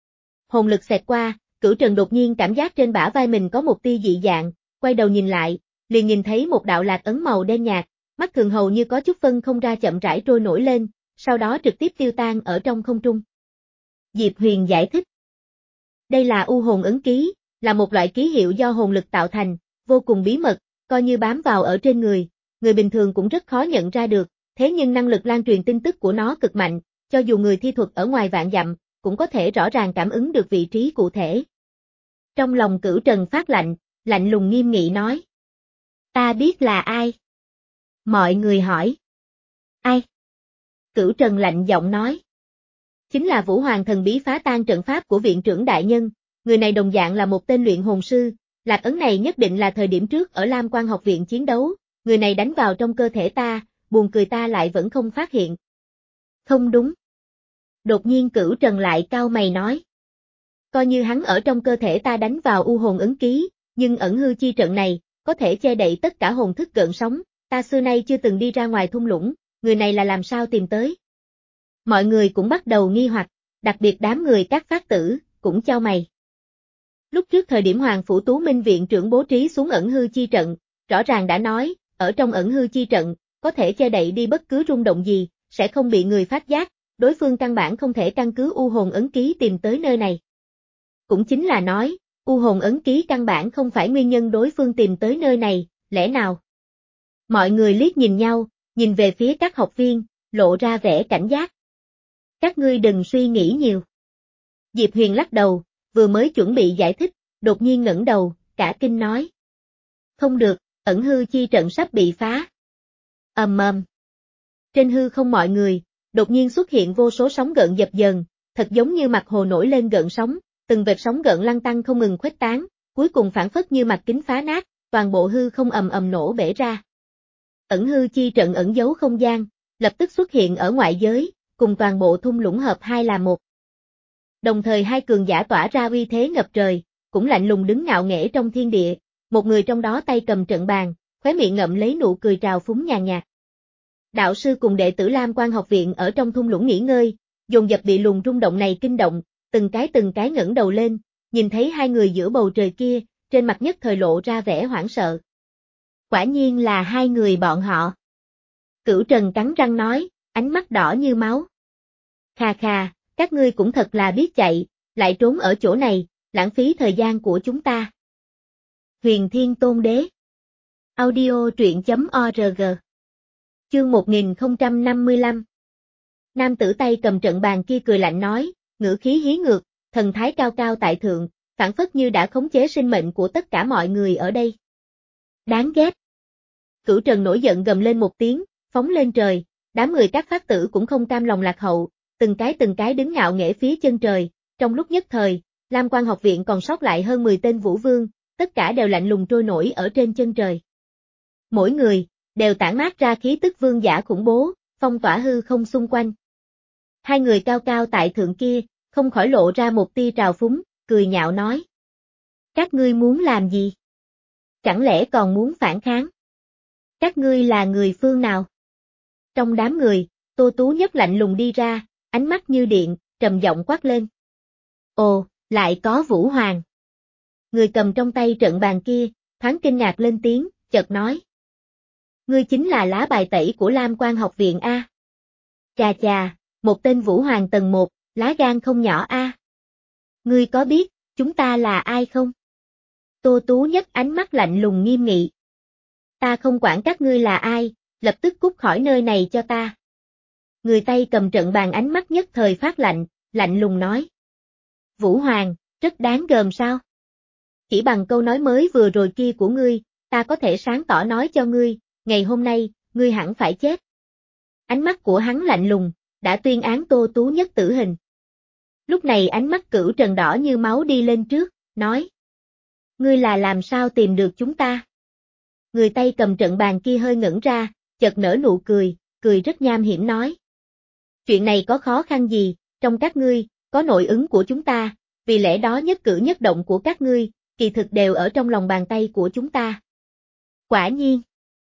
Hồn lực xẹt qua, Cửu Trần đột nhiên cảm giác trên bả vai mình có một tia dị dạng, quay đầu nhìn lại, liền nhìn thấy một đạo lạc ấn màu đen nhạt, mắt thường hầu như có chút phân không ra chậm rãi trôi nổi lên, sau đó trực tiếp tiêu tan ở trong không trung. Diệp Huyền giải thích. Đây là u hồn ấn ký, là một loại ký hiệu do hồn lực tạo thành, vô cùng bí mật, coi như bám vào ở trên người, người bình thường cũng rất khó nhận ra được, thế nhưng năng lực lan truyền tin tức của nó cực mạnh, cho dù người thi thuật ở ngoài vạn dặm, cũng có thể rõ ràng cảm ứng được vị trí cụ thể. Trong lòng Cửu Trần phát lạnh, lạnh lùng nghiêm nghị nói. Ta biết là ai? Mọi người hỏi. Ai? Cửu Trần lạnh giọng nói. Chính là Vũ Hoàng thần bí phá tan trận pháp của viện trưởng đại nhân, người này đồng dạng là một tên luyện hồn sư, lạc ấn này nhất định là thời điểm trước ở Lam Quan học viện chiến đấu, người này đánh vào trong cơ thể ta, buồn cười ta lại vẫn không phát hiện. Không đúng. Đột nhiên Cửu Trần lại cau mày nói. Coi như hắn ở trong cơ thể ta đánh vào u hồn ấn ký, nhưng ẩn hư chi trận này, có thể che đậy tất cả hồn thức gợn sóng, ta xưa nay chưa từng đi ra ngoài thung lũng, người này là làm sao tìm tới. Mọi người cũng bắt đầu nghi hoặc, đặc biệt đám người các phát tử, cũng chau mày. Lúc trước thời điểm Hoàng Phủ Tú Minh viện trưởng bố trí xuống ẩn hư chi trận, rõ ràng đã nói, ở trong ẩn hư chi trận, có thể che đậy đi bất cứ rung động gì, sẽ không bị người phát giác, đối phương căn bản không thể căn cứ u hồn ấn ký tìm tới nơi này. Cũng chính là nói, u hồn ấn ký căn bản không phải nguyên nhân đối phương tìm tới nơi này, lẽ nào? Mọi người liếc nhìn nhau, nhìn về phía các học viên, lộ ra vẻ cảnh giác. Các ngươi đừng suy nghĩ nhiều. Diệp Huyền lắc đầu, vừa mới chuẩn bị giải thích, đột nhiên ngẩng đầu, cả kinh nói. Không được, ẩn hư chi trận sắp bị phá. Ầm ầm. Trên hư không mọi người, đột nhiên xuất hiện vô số sóng gợn dập dờn, thật giống như mặt hồ nổi lên gợn sóng, từng vệt sóng gợn lăn tăng không ngừng khuếch tán, cuối cùng phản phất như mặt kính phá nát, toàn bộ hư không ầm ầm nổ bể ra. Ẩn hư chi trận ẩn giấu không gian, lập tức xuất hiện ở ngoại giới, cùng toàn bộ thung lũng hợp hai là một. Đồng thời hai cường giả tỏa ra uy thế ngập trời, cũng lạnh lùng đứng ngạo nghễ trong thiên địa, một người trong đó tay cầm trận bàn, khóe miệng ngậm lấy nụ cười trào phúng nhàn nhạt. Đạo sư cùng đệ tử Lam Quan học viện ở trong thung lũng nghỉ ngơi, dồn dập bị luồng rung động này kinh động, từng cái từng cái ngẩng đầu lên, nhìn thấy hai người giữa bầu trời kia, trên mặt nhất thời lộ ra vẻ hoảng sợ. Quả nhiên là hai người bọn họ. Cửu Trần cắn răng nói, ánh mắt đỏ như máu. Khà khà, các ngươi cũng thật là biết chạy, lại trốn ở chỗ này, lãng phí thời gian của chúng ta. Huyền Thiên Tôn Đế. Audio truyện chấm org. Chương một nghìn không trăm năm mươi lăm. Nam tử tay cầm trận bàn kia cười lạnh nói, ngữ khí hí ngược, thần thái cao cao tại thượng, phản phất như đã khống chế sinh mệnh của tất cả mọi người ở đây. Đáng ghét. Cửu Trần nổi giận gầm lên một tiếng, phóng lên trời, đám người các pháp tử cũng không cam lòng lạc hậu, từng cái từng cái đứng ngạo nghễ phía chân trời, trong lúc nhất thời, Lam Quan học viện còn sót lại hơn mười tên vũ vương, tất cả đều lạnh lùng trôi nổi ở trên chân trời. Mỗi người, đều tản mát ra khí tức vương giả khủng bố, phong tỏa hư không xung quanh. Hai người cao cao tại thượng kia, không khỏi lộ ra một tia trào phúng, cười nhạo nói. Các ngươi muốn làm gì? Chẳng lẽ còn muốn phản kháng? Các ngươi là người phương nào? Trong đám người, Tô Tú Nhất lạnh lùng đi ra, ánh mắt như điện, trầm giọng quát lên. Ồ, lại có Vũ Hoàng. Người cầm trong tay trận bàn kia, thoáng kinh ngạc lên tiếng, chợt nói. Ngươi chính là lá bài tẩy của Lam Quan học viện A. Chà chà, một tên Vũ Hoàng tầng một, lá gan không nhỏ A. Ngươi có biết, chúng ta là ai không? Tô Tú Nhất ánh mắt lạnh lùng nghiêm nghị. Ta không quản các ngươi là ai, lập tức cút khỏi nơi này cho ta. Người tay cầm trận bàn ánh mắt nhất thời phát lạnh, lạnh lùng nói. Vũ Hoàng, rất đáng gờm sao? Chỉ bằng câu nói mới vừa rồi kia của ngươi, ta có thể sáng tỏ nói cho ngươi, ngày hôm nay, ngươi hẳn phải chết. Ánh mắt của hắn lạnh lùng, đã tuyên án Tô Tú Nhất tử hình. Lúc này ánh mắt Cửu Trần đỏ như máu đi lên trước, nói. Ngươi là làm sao tìm được chúng ta? Người tay cầm trận bàn kia hơi ngẩn ra, chợt nở nụ cười, cười rất nham hiểm nói. Chuyện này có khó khăn gì, trong các ngươi, có nội ứng của chúng ta, vì lẽ đó nhất cử nhất động của các ngươi, kỳ thực đều ở trong lòng bàn tay của chúng ta. Quả nhiên.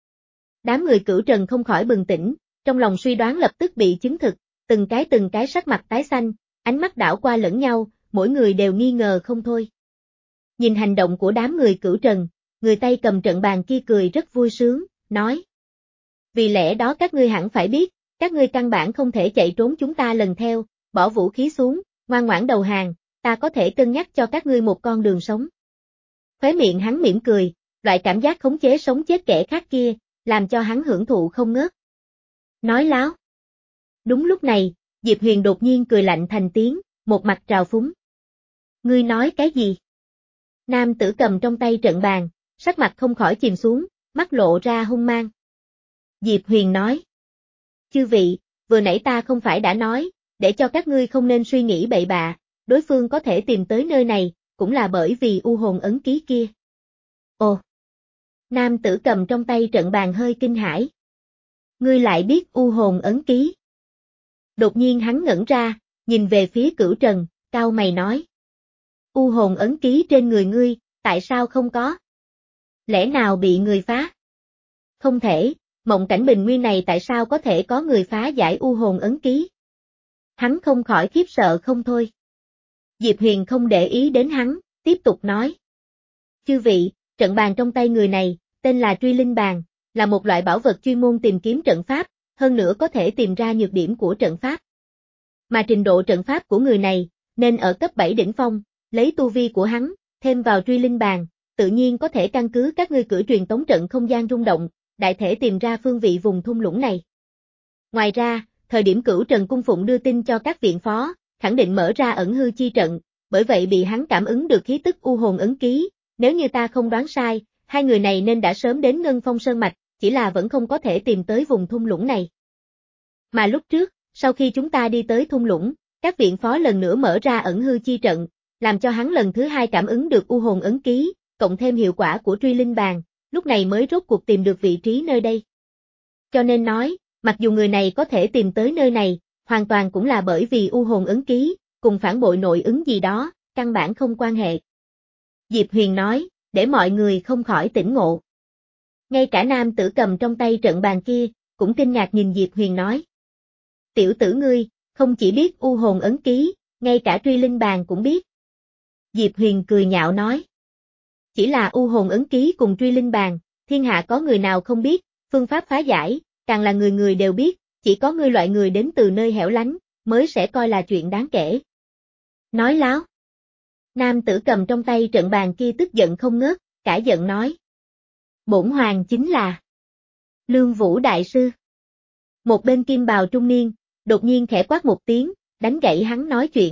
Đám người Cửu Trần không khỏi bừng tỉnh, trong lòng suy đoán lập tức bị chứng thực, từng cái từng cái sắc mặt tái xanh, ánh mắt đảo qua lẫn nhau, mỗi người đều nghi ngờ không thôi. Nhìn hành động của đám người Cửu Trần, người tay cầm trận bàn kia cười rất vui sướng, nói. Vì lẽ đó các ngươi hẳn phải biết, các ngươi căn bản không thể chạy trốn chúng ta lần theo, bỏ vũ khí xuống, ngoan ngoãn đầu hàng, ta có thể cân nhắc cho các ngươi một con đường sống. Khóe miệng hắn mỉm cười, loại cảm giác khống chế sống chết kẻ khác kia, làm cho hắn hưởng thụ không ngớt. Nói láo. Đúng lúc này, Diệp Huyền đột nhiên cười lạnh thành tiếng, một mặt trào phúng. Ngươi nói cái gì? Nam tử cầm trong tay trận bàn, sắc mặt không khỏi chìm xuống, mắt lộ ra hung mang. Diệp Huyền nói. Chư vị, vừa nãy ta không phải đã nói, để cho các ngươi không nên suy nghĩ bậy bạ, đối phương có thể tìm tới nơi này, cũng là bởi vì u hồn ấn ký kia. Ồ! Nam tử cầm trong tay trận bàn hơi kinh hãi. Ngươi lại biết u hồn ấn ký. Đột nhiên hắn ngẩn ra, nhìn về phía Cửu Trần, cau mày nói. U hồn ấn ký trên người ngươi, tại sao không có? Lẽ nào bị người phá? Không thể, mộng cảnh bình nguyên này tại sao có thể có người phá giải u hồn ấn ký? Hắn không khỏi khiếp sợ không thôi. Diệp Huyền không để ý đến hắn, tiếp tục nói. Chư vị, trận bàn trong tay người này, tên là Truy Linh Bàn, là một loại bảo vật chuyên môn tìm kiếm trận pháp, hơn nữa có thể tìm ra nhược điểm của trận pháp. Mà trình độ trận pháp của người này, nên ở cấp bảy đỉnh phong, lấy tu vi của hắn, thêm vào truy linh bàn, tự nhiên có thể căn cứ các ngươi cử truyền tống trận không gian rung động, đại thể tìm ra phương vị vùng thung lũng này. Ngoài ra, thời điểm Cửu Trần Cung Phụng đưa tin cho các viện phó, khẳng định mở ra ẩn hư chi trận, bởi vậy bị hắn cảm ứng được khí tức u hồn ấn ký, nếu như ta không đoán sai, hai người này nên đã sớm đến Ngân Phong Sơn Mạch, chỉ là vẫn không có thể tìm tới vùng thung lũng này. Mà lúc trước, sau khi chúng ta đi tới thung lũng, các viện phó lần nữa mở ra ẩn hư chi trận, làm cho hắn lần thứ hai cảm ứng được u hồn ấn ký, cộng thêm hiệu quả của truy linh bàn, lúc này mới rốt cuộc tìm được vị trí nơi đây. Cho nên nói, mặc dù người này có thể tìm tới nơi này, hoàn toàn cũng là bởi vì u hồn ấn ký, cùng phản bội nội ứng gì đó, căn bản không quan hệ. Diệp Huyền nói, để mọi người không khỏi tỉnh ngộ. Ngay cả nam tử cầm trong tay trận bàn kia, cũng kinh ngạc nhìn Diệp Huyền nói. Tiểu tử ngươi, không chỉ biết u hồn ấn ký, ngay cả truy linh bàn cũng biết. Diệp Huyền cười nhạo nói. Chỉ là u hồn ấn ký cùng truy linh bàn, thiên hạ có người nào không biết, phương pháp phá giải, càng là người người đều biết, chỉ có ngươi loại người đến từ nơi hẻo lánh, mới sẽ coi là chuyện đáng kể. Nói láo. Nam tử cầm trong tay trận bàn kia tức giận không ngớt, cả giận nói. Bổn hoàng chính là Lương Vũ Đại Sư. Một bên kim bào trung niên, đột nhiên khẽ quát một tiếng, đánh gãy hắn nói chuyện.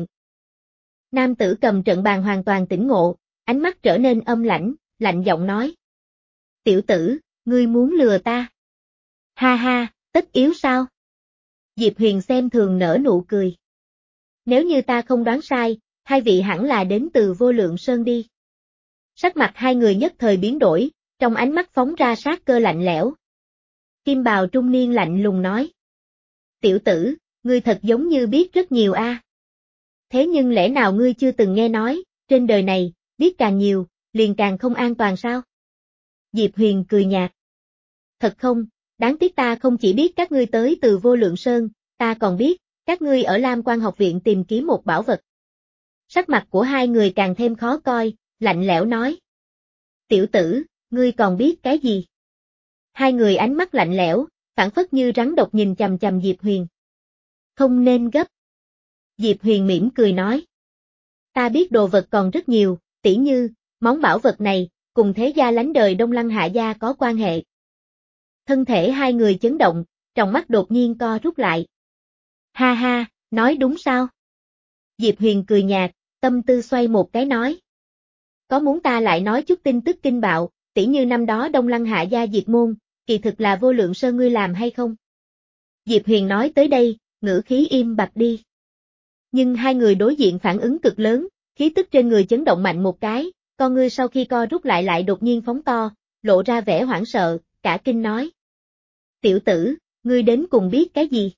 Nam tử cầm trận bàn hoàn toàn tỉnh ngộ, ánh mắt trở nên âm lãnh, lạnh giọng nói. Tiểu tử, ngươi muốn lừa ta? Ha ha, tất yếu sao? Diệp Huyền xem thường nở nụ cười. Nếu như ta không đoán sai, hai vị hẳn là đến từ Vô Lượng Sơn đi. Sắc mặt hai người nhất thời biến đổi, trong ánh mắt phóng ra sát cơ lạnh lẽo. Kim bào trung niên lạnh lùng nói. Tiểu tử, ngươi thật giống như biết rất nhiều a. À. Thế nhưng lẽ nào ngươi chưa từng nghe nói, trên đời này, biết càng nhiều, liền càng không an toàn sao? Diệp Huyền cười nhạt. Thật không, đáng tiếc ta không chỉ biết các ngươi tới từ Vô Lượng Sơn, ta còn biết, các ngươi ở Lam Quan học viện tìm kiếm một bảo vật. Sắc mặt của hai người càng thêm khó coi, lạnh lẽo nói. Tiểu tử, ngươi còn biết cái gì? Hai người ánh mắt lạnh lẽo, phảng phất như rắn độc nhìn chằm chằm Diệp Huyền. Không nên gấp. Diệp Huyền mỉm cười nói. Ta biết đồ vật còn rất nhiều, tỉ như, món bảo vật này, cùng thế gia lánh đời Đông Lăng Hạ gia có quan hệ. Thân thể hai người chấn động, trong mắt đột nhiên co rút lại. Ha ha, nói đúng sao? Diệp Huyền cười nhạt, tâm tư xoay một cái nói. Có muốn ta lại nói chút tin tức kinh bạo, tỉ như năm đó Đông Lăng Hạ gia diệt môn, kỳ thực là Vô Lượng Sơn ngươi làm hay không? Diệp Huyền nói tới đây, ngữ khí im bặt đi. Nhưng hai người đối diện phản ứng cực lớn, khí tức trên người chấn động mạnh một cái, con ngươi sau khi co rút lại lại đột nhiên phóng to, lộ ra vẻ hoảng sợ, cả kinh nói. Tiểu tử, ngươi đến cùng biết cái gì?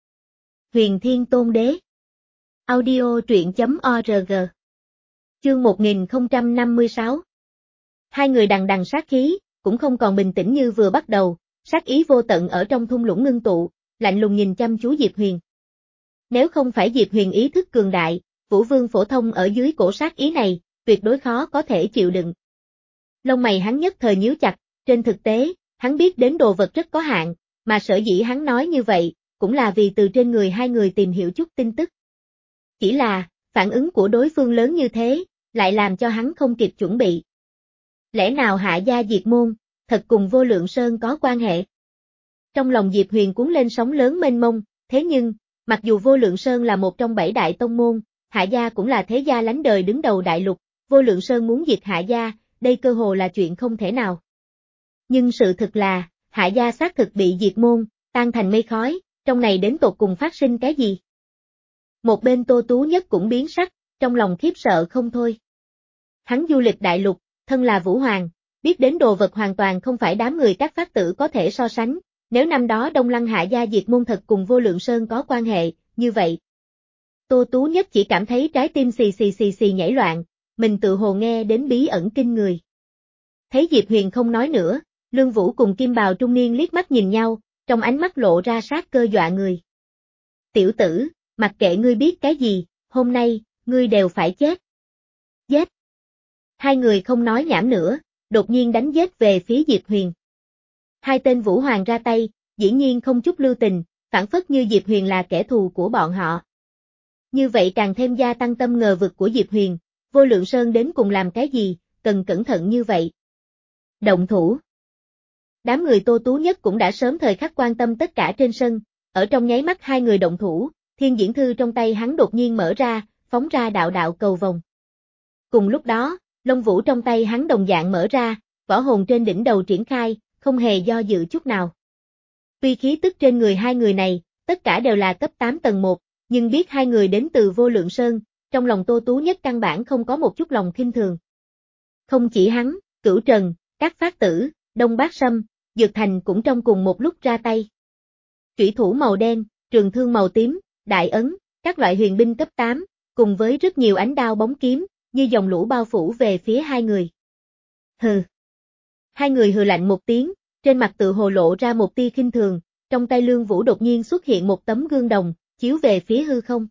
Huyền Thiên Tôn Đế. Audio truyện chấm org. Chương một nghìn không trăm năm mươi sáu. Hai người đằng đằng sát khí, cũng không còn bình tĩnh như vừa bắt đầu, sát ý vô tận ở trong thung lũng ngưng tụ, lạnh lùng nhìn chăm chú Diệp Huyền. Nếu không phải Diệp Huyền ý thức cường đại, Vũ Vương phổ thông ở dưới cổ sát ý này, tuyệt đối khó có thể chịu đựng. Lông mày hắn nhất thời nhíu chặt, trên thực tế, hắn biết đến đồ vật rất có hạn, mà sở dĩ hắn nói như vậy, cũng là vì từ trên người hai người tìm hiểu chút tin tức. Chỉ là, phản ứng của đối phương lớn như thế, lại làm cho hắn không kịp chuẩn bị. Lẽ nào Hạ gia diệt môn, thật cùng Vô Lượng Sơn có quan hệ? Trong lòng Diệp Huyền cuốn lên sóng lớn mênh mông, thế nhưng, mặc dù Vô Lượng Sơn là một trong bảy đại tông môn, Hạ gia cũng là thế gia lánh đời đứng đầu đại lục, Vô Lượng Sơn muốn diệt Hạ gia, đây cơ hồ là chuyện không thể nào. Nhưng sự thực là, Hạ gia xác thực bị diệt môn, tan thành mây khói, trong này đến tột cùng phát sinh cái gì? Một bên Tô Tú Nhất cũng biến sắc, trong lòng khiếp sợ không thôi. Hắn du lịch đại lục, thân là Vũ Hoàng, biết đến đồ vật hoàn toàn không phải đám người các phát tử có thể so sánh, nếu năm đó Đông Lăng Hạ gia diệt môn thật cùng Vô Lượng Sơn có quan hệ, như vậy. Tô Tú Nhất chỉ cảm thấy trái tim xì xì xì xì nhảy loạn, mình tự hồ nghe đến bí ẩn kinh người. Thấy Diệp Huyền không nói nữa, Lương Vũ cùng Kim Bào trung niên liếc mắt nhìn nhau, trong ánh mắt lộ ra sát cơ dọa người. Tiểu tử, mặc kệ ngươi biết cái gì, hôm nay, ngươi đều phải chết. Giết! Hai người không nói nhảm nữa, đột nhiên đánh giết về phía Diệp Huyền. Hai tên Vũ Hoàng ra tay, dĩ nhiên không chút lưu tình, phản phất như Diệp Huyền là kẻ thù của bọn họ. Như vậy càng thêm gia tăng tâm ngờ vực của Diệp Huyền, Vô Lượng Sơn đến cùng làm cái gì, cần cẩn thận như vậy. Động thủ. Đám người Tô Tú Nhất cũng đã sớm thời khắc quan tâm tất cả trên sân, ở trong nháy mắt hai người động thủ, thiên diễn thư trong tay hắn đột nhiên mở ra, phóng ra đạo đạo cầu vồng. Cùng lúc đó, Long Vũ trong tay hắn đồng dạng mở ra, võ hồn trên đỉnh đầu triển khai, không hề do dự chút nào. Tuy khí tức trên người hai người này, tất cả đều là cấp tám tầng một, nhưng biết hai người đến từ Vô Lượng Sơn, trong lòng Tô Tú Nhất căn bản không có một chút lòng khinh thường. Không chỉ hắn, Cửu Trần, Các Phát Tử, Đông Bác Sâm, Dược Thành cũng trong cùng một lúc ra tay. Chủy thủ màu đen, trường thương màu tím, đại ấn, các loại huyền binh cấp tám, cùng với rất nhiều ánh đao bóng kiếm, như dòng lũ bao phủ về phía hai người. Hừ. Hai người hừ lạnh một tiếng, trên mặt tự hồ lộ ra một tia khinh thường, trong tay Lương Vũ đột nhiên xuất hiện một tấm gương đồng, chiếu về phía hư không.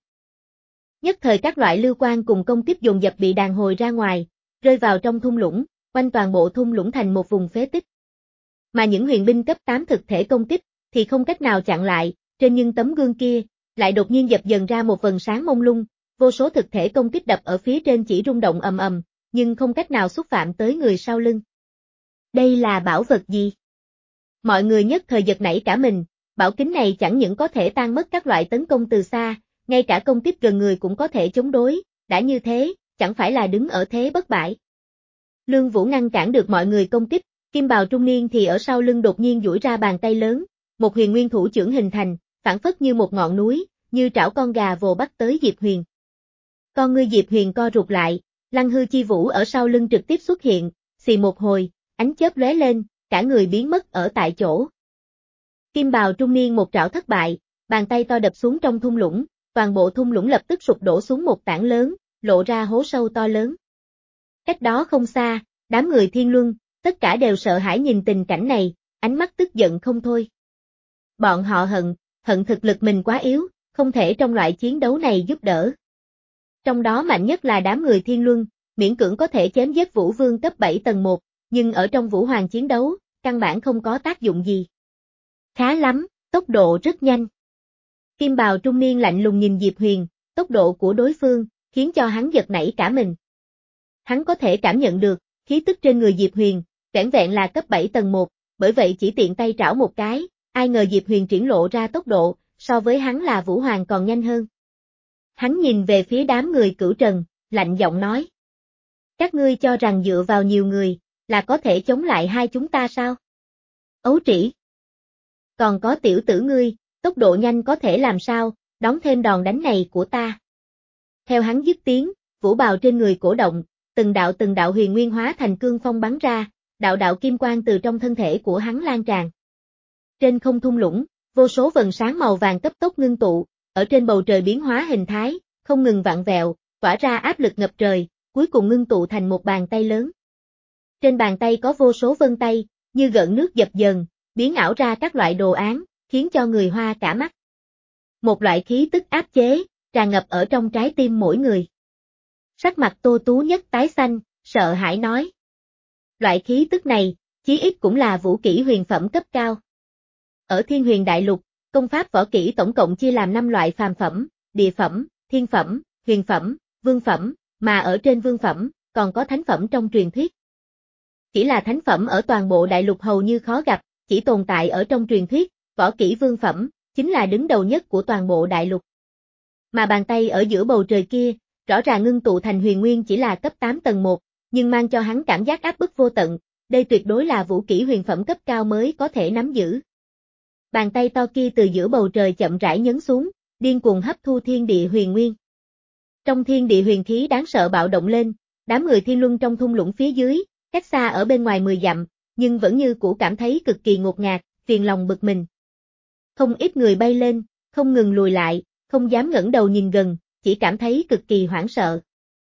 Nhất thời các loại lưu quan cùng công kích dồn dập bị đàn hồi ra ngoài, rơi vào trong thung lũng, quanh toàn bộ thung lũng thành một vùng phế tích. Mà những huyền binh cấp tám thực thể công kích, thì không cách nào chặn lại, trên những tấm gương kia, lại đột nhiên dập dần ra một vầng sáng mông lung, vô số thực thể công kích đập ở phía trên chỉ rung động ầm ầm, nhưng không cách nào xúc phạm tới người sau lưng. Đây là bảo vật gì? Mọi người nhất thời giật nảy cả mình, bảo kính này chẳng những có thể tan mất các loại tấn công từ xa, ngay cả công kích gần người cũng có thể chống đối, đã như thế, chẳng phải là đứng ở thế bất bại. Lương Vũ ngăn cản được mọi người công kích, Kim Bào trung niên thì ở sau lưng đột nhiên duỗi ra bàn tay lớn, một huyền nguyên thủ chưởng hình thành, phản phất như một ngọn núi, như trảo con gà vồ bắt tới Diệp Huyền. Con ngươi Diệp Huyền co rụt lại, Lăng hư chi vũ ở sau lưng trực tiếp xuất hiện, xì một hồi, ánh chớp lóe lên, cả người biến mất ở tại chỗ. Kim Bào trung niên một trảo thất bại, bàn tay to đập xuống trong thung lũng, toàn bộ thung lũng lập tức sụp đổ xuống một tảng lớn, lộ ra hố sâu to lớn. Cách đó không xa, đám người Thiên Luân, tất cả đều sợ hãi nhìn tình cảnh này, ánh mắt tức giận không thôi. Bọn họ hận, hận thực lực mình quá yếu, không thể trong loại chiến đấu này giúp đỡ. Trong đó mạnh nhất là đám người Thiên Luân, miễn cưỡng có thể chém giết Vũ Vương cấp bảy tầng một, nhưng ở trong Vũ Hoàng chiến đấu, căn bản không có tác dụng gì. Khá lắm, tốc độ rất nhanh. Kim Bào trung niên lạnh lùng nhìn Diệp Huyền, tốc độ của đối phương, khiến cho hắn giật nảy cả mình. Hắn có thể cảm nhận được, khí tức trên người Diệp Huyền, vẻn vẹn là cấp bảy tầng một, bởi vậy chỉ tiện tay trảo một cái, ai ngờ Diệp Huyền triển lộ ra tốc độ, so với hắn là Vũ Hoàng còn nhanh hơn. Hắn nhìn về phía đám người Cửu Trần, lạnh giọng nói. Các ngươi cho rằng dựa vào nhiều người, là có thể chống lại hai chúng ta sao? Ấu trĩ. Còn có tiểu tử ngươi, tốc độ nhanh có thể làm sao, đón thêm đòn đánh này của ta. Theo hắn dứt tiếng, vũ bào trên người cổ động, từng đạo từng đạo huyền nguyên hóa thành cương phong bắn ra, đạo đạo kim quang từ trong thân thể của hắn lan tràn. Trên không thung lũng, vô số vầng sáng màu vàng cấp tốc ngưng tụ, ở trên bầu trời biến hóa hình thái, không ngừng vặn vẹo, tỏa ra áp lực ngập trời, cuối cùng ngưng tụ thành một bàn tay lớn. Trên bàn tay có vô số vân tay, như gợn nước dập dờn, biến ảo ra các loại đồ án, khiến cho người hoa cả mắt. Một loại khí tức áp chế, tràn ngập ở trong trái tim mỗi người. Sắc mặt Tô Tú Nhất tái xanh, sợ hãi nói. Loại khí tức này, chí ít cũng là vũ kỹ huyền phẩm cấp cao. Ở Thiên Huyền Đại Lục, công pháp võ kỹ tổng cộng chia làm năm loại phàm phẩm, địa phẩm, thiên phẩm, huyền phẩm, vương phẩm, mà ở trên vương phẩm, còn có thánh phẩm trong truyền thuyết. Chỉ là thánh phẩm ở toàn bộ đại lục hầu như khó gặp, chỉ tồn tại ở trong truyền thuyết, võ kỹ vương phẩm, chính là đứng đầu nhất của toàn bộ đại lục. Mà bàn tay ở giữa bầu trời kia, rõ ràng ngưng tụ thành huyền nguyên chỉ là cấp tám tầng một, nhưng mang cho hắn cảm giác áp bức vô tận, đây tuyệt đối là vũ kỹ huyền phẩm cấp cao mới có thể nắm giữ. Bàn tay to kia từ giữa bầu trời chậm rãi nhấn xuống, điên cuồng hấp thu thiên địa huyền nguyên. Trong thiên địa huyền khí đáng sợ bạo động lên, đám người Thiên Luân trong thung lũng phía dưới, cách xa ở bên ngoài mười dặm, nhưng vẫn như cũ cảm thấy cực kỳ ngột ngạt, phiền lòng bực mình. Không ít người bay lên, không ngừng lùi lại, không dám ngẩng đầu nhìn gần, chỉ cảm thấy cực kỳ hoảng sợ.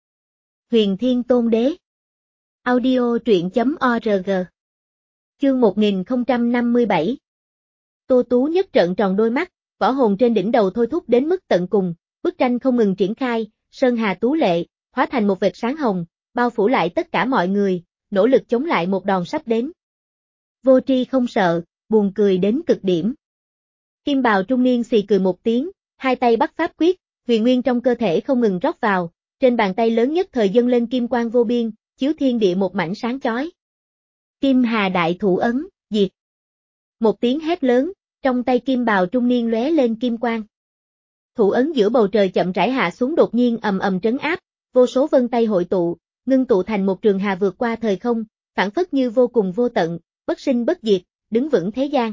Huyền Thiên Tôn Đế. Audio truyện chấm org. Chương một nghìn không trăm năm mươi bảy. Tô Tú Nhất trợn tròn đôi mắt, võ hồn trên đỉnh đầu thôi thúc đến mức tận cùng, bức tranh không ngừng triển khai, sơn hà tú lệ, hóa thành một vệt sáng hồng, bao phủ lại tất cả mọi người, nỗ lực chống lại một đòn sắp đến. Vô tri không sợ, buồn cười đến cực điểm. Kim Bào trung niên xì cười một tiếng, hai tay bắt pháp quyết, huyền nguyên trong cơ thể không ngừng rót vào, trên bàn tay lớn nhất thời dâng lên kim quang vô biên, chiếu thiên địa một mảnh sáng chói. Kim Hà đại thủ ấn, diệt. Một tiếng hét lớn, trong tay kim bào trung niên lóe lên kim quang. Thủ ấn giữa bầu trời chậm rãi hạ xuống đột nhiên ầm ầm trấn áp, vô số vân tay hội tụ, ngưng tụ thành một trường hà vượt qua thời không, phảng phất như vô cùng vô tận, bất sinh bất diệt, đứng vững thế gian.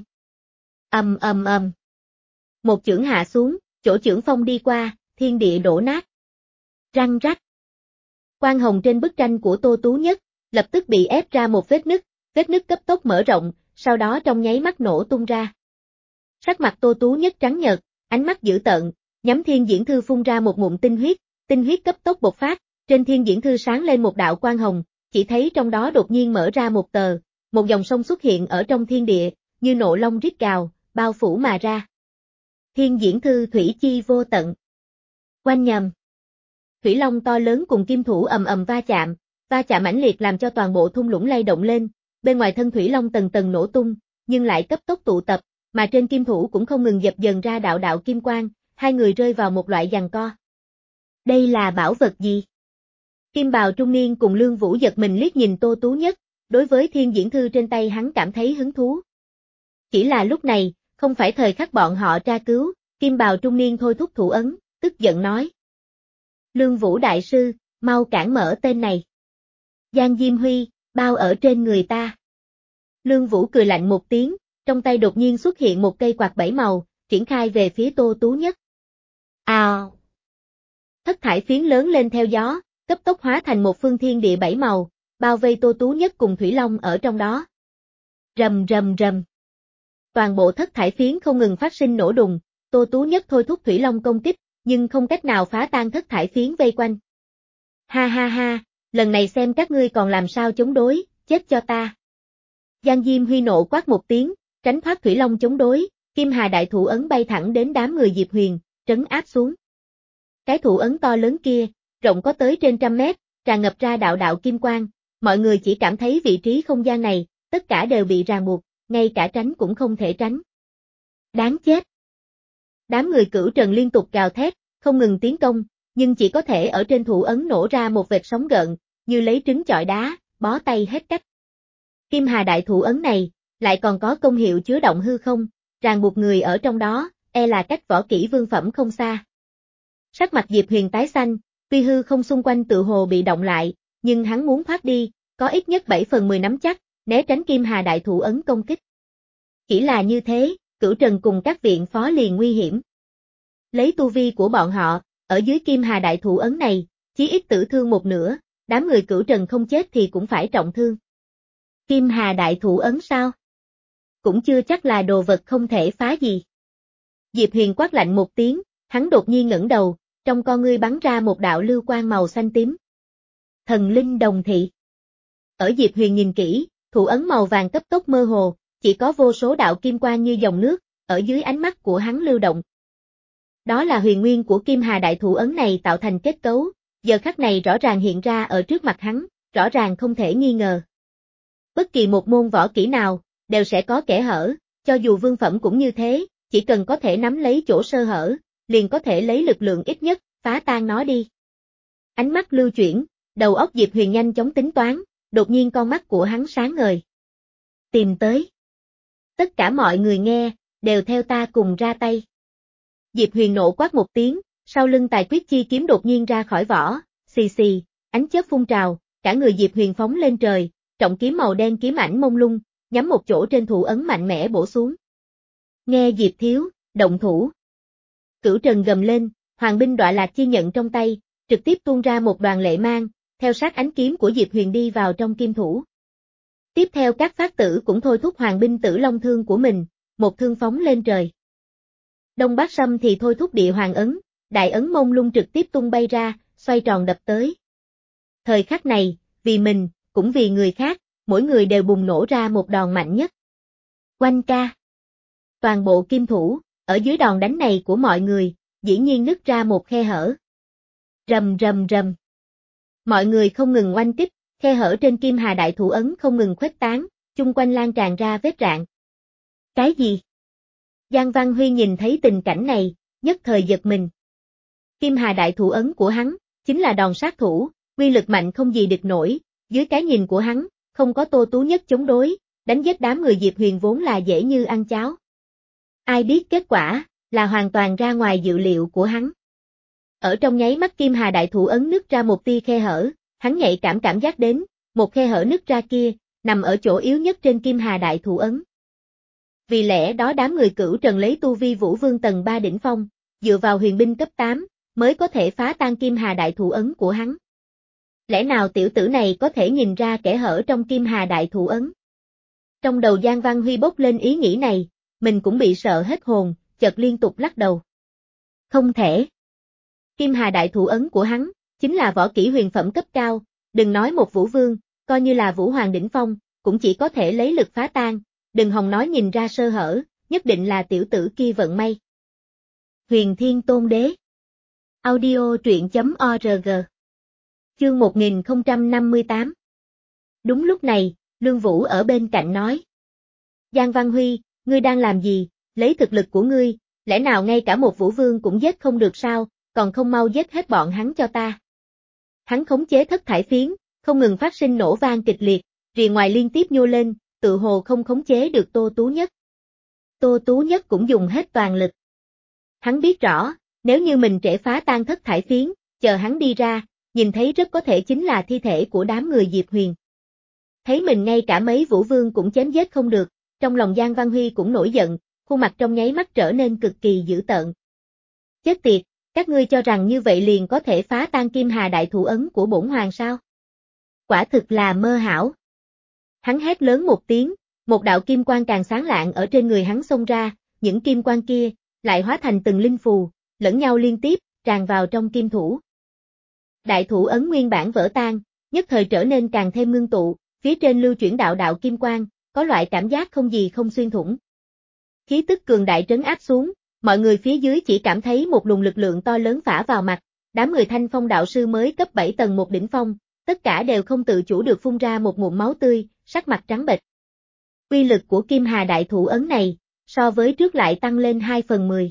Ầm ầm ầm. Một chưởng hạ xuống, chỗ chưởng phong đi qua, thiên địa đổ nát. Răng rắc. Quang hồng trên bức tranh của Tô Tú Nhất, lập tức bị ép ra một vết nứt, vết nứt cấp tốc mở rộng, sau đó trong nháy mắt nổ tung ra. Sắc mặt Tô Tú Nhất trắng nhợt, ánh mắt dữ tợn, nhắm thiên diễn thư phun ra một ngụm tinh huyết, tinh huyết cấp tốc bộc phát, trên thiên diễn thư sáng lên một đạo quang hồng, chỉ thấy trong đó đột nhiên mở ra một tờ, một dòng sông xuất hiện ở trong thiên địa, như nộ long rít gào, bao phủ mà ra. Thiên diễn thư thủy chi vô tận. Oanh nhầm. Thủy long to lớn cùng kim thủ ầm ầm va chạm, va chạm mãnh liệt làm cho toàn bộ thung lũng lay động lên, bên ngoài thân thủy long tầng tầng nổ tung, nhưng lại cấp tốc tụ tập, mà trên kim thủ cũng không ngừng dập dần ra đạo đạo kim quang, hai người rơi vào một loại giằng co. Đây là bảo vật gì? Kim bào trung niên cùng Lương Vũ giật mình liếc nhìn Tô Tú Nhất, đối với thiên diễn thư trên tay hắn cảm thấy hứng thú. Chỉ là lúc này, không phải thời khắc bọn họ tra cứu, kim bào trung niên thôi thúc thủ ấn, tức giận nói. Lương Vũ đại sư, mau cản mở tên này. Giang Diêm Huy, bao ở trên người ta. Lương Vũ cười lạnh một tiếng, trong tay đột nhiên xuất hiện một cây quạt bảy màu, triển khai về phía Tô Tú Nhất. Ào! À. Thất thải phiến lớn lên theo gió, cấp tốc hóa thành một phương thiên địa bảy màu, bao vây Tô Tú Nhất cùng Thủy Long ở trong đó. Rầm rầm rầm. Toàn bộ thất thải phiến không ngừng phát sinh nổ đùng, Tô Tú Nhất thôi thúc Thủy Long công kích, nhưng không cách nào phá tan thất thải phiến vây quanh. Ha ha ha, lần này xem các ngươi còn làm sao chống đối, chết cho ta. Giang Diêm Huy nộ quát một tiếng, tránh thoát Thủy Long chống đối, Kim Hà đại thủ ấn bay thẳng đến đám người Diệp Huyền, trấn áp xuống. Cái thủ ấn to lớn kia, rộng có tới trên trăm mét, tràn ngập ra đạo đạo kim quang, mọi người chỉ cảm thấy vị trí không gian này, tất cả đều bị ràng buộc, ngay cả tránh cũng không thể tránh. Đáng chết! Đám người Cửu Trần liên tục gào thét, không ngừng tiến công, nhưng chỉ có thể ở trên thủ ấn nổ ra một vệt sóng gợn, như lấy trứng chọi đá, bó tay hết cách. Kim Hà đại thủ ấn này, lại còn có công hiệu chứa động hư không, ràng buộc người ở trong đó, e là cách võ kỹ vương phẩm không xa. Sắc mặt Diệp Huyền tái xanh, tuy hư không xung quanh tự hồ bị động lại, nhưng hắn muốn thoát đi, có ít nhất bảy phần mười nắm chắc, né tránh Kim Hà đại thủ ấn công kích. Chỉ là như thế, Cửu Trần cùng các viện phó liền nguy hiểm. Lấy tu vi của bọn họ, ở dưới Kim Hà đại thủ ấn này, chí ít tử thương một nửa, đám người Cửu Trần không chết thì cũng phải trọng thương. Kim Hà đại thủ ấn sao? Cũng chưa chắc là đồ vật không thể phá gì. Diệp Huyền quát lạnh một tiếng, hắn đột nhiên ngẩng đầu, trong con ngươi bắn ra một đạo lưu quang màu xanh tím. Thần linh đồng thị. Ở Diệp Huyền nhìn kỹ, thủ ấn màu vàng cấp tốc mơ hồ, chỉ có vô số đạo kim quang như dòng nước, ở dưới ánh mắt của hắn lưu động. Đó là huyền nguyên của Kim Hà đại thủ ấn này tạo thành kết cấu, giờ khắc này rõ ràng hiện ra ở trước mặt hắn, rõ ràng không thể nghi ngờ. Bất kỳ một môn võ kỹ nào, đều sẽ có kẽ hở, cho dù vương phẩm cũng như thế, chỉ cần có thể nắm lấy chỗ sơ hở, liền có thể lấy lực lượng ít nhất, phá tan nó đi. Ánh mắt lưu chuyển, đầu óc Diệp Huyền nhanh chóng tính toán, đột nhiên con mắt của hắn sáng ngời. Tìm tới. Tất cả mọi người nghe, đều theo ta cùng ra tay. Diệp Huyền nộ quát một tiếng, sau lưng tài quyết chi kiếm đột nhiên ra khỏi vỏ, xì xì, ánh chớp phun trào, cả người Diệp Huyền phóng lên trời, trọng kiếm màu đen kiếm ảnh mông lung, nhắm một chỗ trên thủ ấn mạnh mẽ bổ xuống. Nghe Diệp thiếu, động thủ. Cửu Trần gầm lên, hoàng binh đọa lạc chi nhận trong tay, trực tiếp tuôn ra một đoàn lệ mang, theo sát ánh kiếm của Diệp Huyền đi vào trong kim thủ. Tiếp theo các phát tử cũng thôi thúc hoàng binh tử long thương của mình, một thương phóng lên trời. Đông Bát Sâm thì thôi thúc địa hoàng ấn, đại ấn mông lung trực tiếp tung bay ra, xoay tròn đập tới. Thời khắc này, vì mình, cũng vì người khác, mỗi người đều bùng nổ ra một đòn mạnh nhất. Oanh ca. Toàn bộ kim thủ, ở dưới đòn đánh này của mọi người, dĩ nhiên nứt ra một khe hở. Rầm rầm rầm. Mọi người không ngừng oanh kích, khe hở trên Kim Hà đại thủ ấn không ngừng khuếch tán, chung quanh lan tràn ra vết rạn. Cái gì? Giang Văn Huy nhìn thấy tình cảnh này, nhất thời giật mình. Kim Hà đại thủ ấn của hắn, chính là đòn sát thủ, uy lực mạnh không gì địch nổi, dưới cái nhìn của hắn, không có Tô Tú Nhất chống đối, đánh giết đám người Diệp Huyền vốn là dễ như ăn cháo. Ai biết kết quả, là hoàn toàn ra ngoài dự liệu của hắn. Ở trong nháy mắt Kim Hà đại thủ ấn nứt ra một tia khe hở, hắn nhạy cảm cảm giác đến, một khe hở nứt ra kia, nằm ở chỗ yếu nhất trên Kim Hà đại thủ ấn. Vì lẽ đó đám người Cửu Trần lấy tu vi Vũ Vương tầng ba đỉnh phong, dựa vào huyền binh cấp tám, mới có thể phá tan Kim Hà đại thủ ấn của hắn. Lẽ nào tiểu tử này có thể nhìn ra kẽ hở trong Kim Hà đại thủ ấn? Trong đầu Giang Văn Huy bốc lên ý nghĩ này, mình cũng bị sợ hết hồn, chợt liên tục lắc đầu. Không thể. Kim Hà đại thủ ấn của hắn, chính là võ kỹ huyền phẩm cấp cao, đừng nói một Vũ Vương, coi như là Vũ Hoàng đỉnh phong, cũng chỉ có thể lấy lực phá tan, đừng hòng nói nhìn ra sơ hở, nhất định là tiểu tử kia vận may. Huyền Thiên Tôn Đế. Audio truyện chấm org. Chương một nghìn không trăm năm mươi tám. Đúng lúc này, Lương Vũ ở bên cạnh nói. Giang Văn Huy, ngươi đang làm gì, lấy thực lực của ngươi, lẽ nào ngay cả một Vũ Vương cũng giết không được sao, còn không mau giết hết bọn hắn cho ta. Hắn khống chế thất thải phiến, không ngừng phát sinh nổ vang kịch liệt, rìa ngoài liên tiếp nhô lên, tự hồ không khống chế được Tô Tú Nhất. Tô Tú Nhất cũng dùng hết toàn lực. Hắn biết rõ, nếu như mình trễ phá tan thất thải phiến, chờ hắn đi ra, nhìn thấy rất có thể chính là thi thể của đám người Diệp Huyền. Thấy mình ngay cả mấy Vũ Vương cũng chém giết không được, trong lòng Giang Văn Huy cũng nổi giận, khuôn mặt trong nháy mắt trở nên cực kỳ dữ tợn. Chết tiệt, các ngươi cho rằng như vậy liền có thể phá tan Kim Hà đại thủ ấn của bổn hoàng sao? Quả thực là mơ hão. Hắn hét lớn một tiếng, một đạo kim quang càng sáng lạng ở trên người hắn xông ra, những kim quang kia lại hóa thành từng linh phù, lẫn nhau liên tiếp, tràn vào trong kim thủ. Đại thủ ấn nguyên bản vỡ tan, nhất thời trở nên càng thêm ngưng tụ, phía trên lưu chuyển đạo đạo kim quang, có loại cảm giác không gì không xuyên thủng. Khí tức cường đại trấn áp xuống, mọi người phía dưới chỉ cảm thấy một luồng lực lượng to lớn phả vào mặt, đám người Thanh Phong đạo sư mới cấp bảy tầng một đỉnh phong, tất cả đều không tự chủ được phun ra một ngụm máu tươi, sắc mặt trắng bệch. Uy lực của Kim Hà đại thủ ấn này, so với trước lại tăng lên hai phần mười.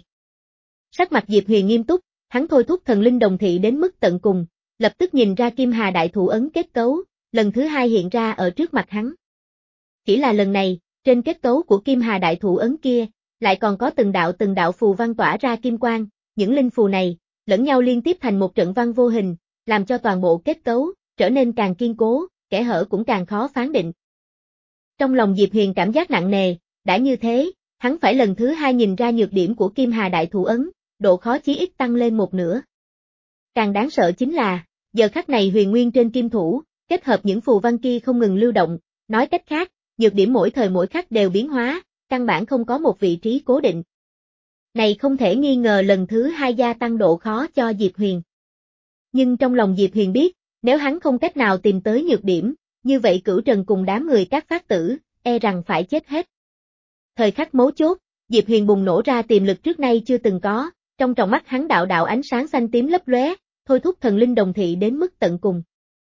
Sắc mặt Diệp Huyền nghiêm túc, hắn thôi thúc thần linh đồng thị đến mức tận cùng, lập tức nhìn ra Kim Hà đại thủ ấn kết cấu, lần thứ hai hiện ra ở trước mặt hắn. Chỉ là lần này, trên kết cấu của Kim Hà đại thủ ấn kia, lại còn có từng đạo từng đạo phù văn tỏa ra kim quang, những linh phù này, lẫn nhau liên tiếp thành một trận văn vô hình, làm cho toàn bộ kết cấu, trở nên càng kiên cố, kẽ hở cũng càng khó phán định. Trong lòng Diệp Huyền cảm giác nặng nề, đã như thế, hắn phải lần thứ hai nhìn ra nhược điểm của Kim Hà đại thủ ấn, độ khó chí ít tăng lên một nửa. Càng đáng sợ chính là, giờ khắc này huyền nguyên trên kim thủ, kết hợp những phù văn kia không ngừng lưu động, nói cách khác, nhược điểm mỗi thời mỗi khắc đều biến hóa, căn bản không có một vị trí cố định. Này không thể nghi ngờ lần thứ hai gia tăng độ khó cho Diệp Huyền. Nhưng trong lòng Diệp Huyền biết, nếu hắn không cách nào tìm tới nhược điểm, như vậy Cửu Trần cùng đám người các phát tử, e rằng phải chết hết. Thời khắc mấu chốt, Diệp Huyền bùng nổ ra tiềm lực trước nay chưa từng có, trong tròng mắt hắn đạo đạo ánh sáng xanh tím lấp lóe, thôi thúc thần linh đồng thị đến mức tận cùng.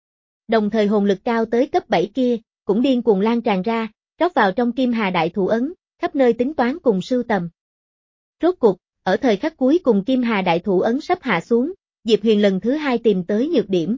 Đồng thời hồn lực cao tới cấp bảy kia, cũng điên cuồng lan tràn ra, rót vào trong Kim Hà đại thủ ấn, khắp nơi tính toán cùng sưu tầm. Rốt cục, ở thời khắc cuối cùng Kim Hà đại thủ ấn sắp hạ xuống, Diệp Huyền lần thứ hai tìm tới nhược điểm.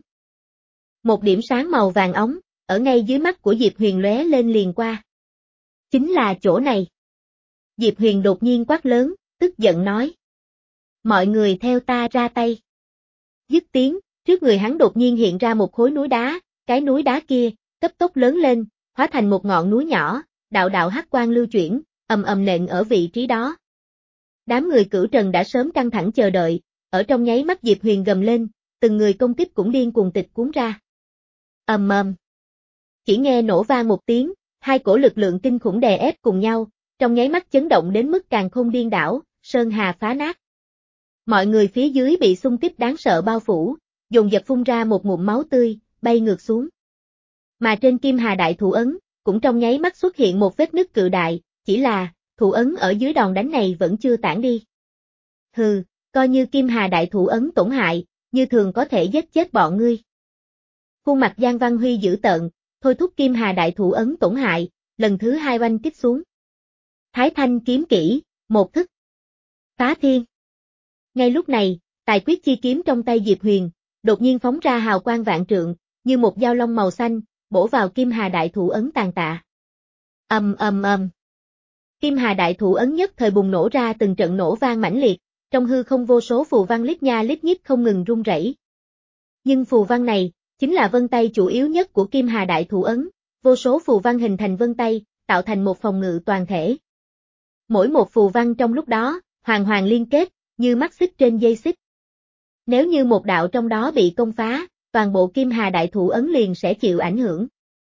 Một điểm sáng màu vàng óng, ở ngay dưới mắt của Diệp Huyền lóe lên liền qua. Chính là chỗ này. Diệp Huyền đột nhiên quát lớn, tức giận nói. Mọi người theo ta ra tay. Dứt tiếng, trước người hắn đột nhiên hiện ra một khối núi đá, cái núi đá kia, cấp tốc lớn lên, hóa thành một ngọn núi nhỏ, đạo đạo hắc quang lưu chuyển, ầm ầm nện ở vị trí đó. Đám người Cửu Trần đã sớm căng thẳng chờ đợi, ở trong nháy mắt Diệp Huyền gầm lên, từng người công kích cũng điên cuồng tịch cuốn ra. Ầm ầm. Chỉ nghe nổ vang một tiếng, hai cổ lực lượng kinh khủng đè ép cùng nhau, trong nháy mắt chấn động đến mức càng không điên đảo, sơn hà phá nát. Mọi người phía dưới bị xung kích đáng sợ bao phủ, dồn dập phun ra một ngụm máu tươi, bay ngược xuống. Mà trên Kim Hà đại thủ ấn, cũng trong nháy mắt xuất hiện một vết nứt cự đại, chỉ là, thủ ấn ở dưới đòn đánh này vẫn chưa tản đi. Hừ, coi như Kim Hà đại thủ ấn tổn hại, như thường có thể giết chết bọn ngươi. Khuôn mặt Giang Văn Huy dữ tợn, thôi thúc Kim Hà đại thủ ấn tổn hại, lần thứ hai oanh kích xuống. Thái Thanh kiếm kỹ, một thức. Phá thiên. Ngay lúc này, tài quyết chi kiếm trong tay Diệp Huyền, đột nhiên phóng ra hào quang vạn trượng, như một dao long màu xanh, bổ vào Kim Hà đại thủ ấn tàn tạ. Ầm ầm ầm. Kim Hà đại thủ ấn nhất thời bùng nổ ra từng trận nổ vang mãnh liệt, trong hư không vô số phù văn lít nha lít nhít không ngừng rung rẩy. Nhưng phù văn này, chính là vân tay chủ yếu nhất của Kim Hà đại thủ ấn, vô số phù văn hình thành vân tay, tạo thành một phòng ngự toàn thể. Mỗi một phù văn trong lúc đó, hoàn hoàn liên kết, như mắt xích trên dây xích. Nếu như một đạo trong đó bị công phá, toàn bộ Kim Hà đại thủ ấn liền sẽ chịu ảnh hưởng.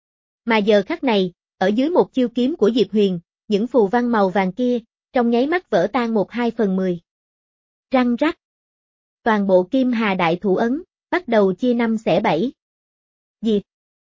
Mà giờ khắc này, ở dưới một chiêu kiếm của Diệp Huyền, những phù văn màu vàng kia, trong nháy mắt vỡ tan một hai phần mười. Răng rắc. Toàn bộ Kim Hà đại thủ ấn, bắt đầu chia năm xẻ bảy. Diệp.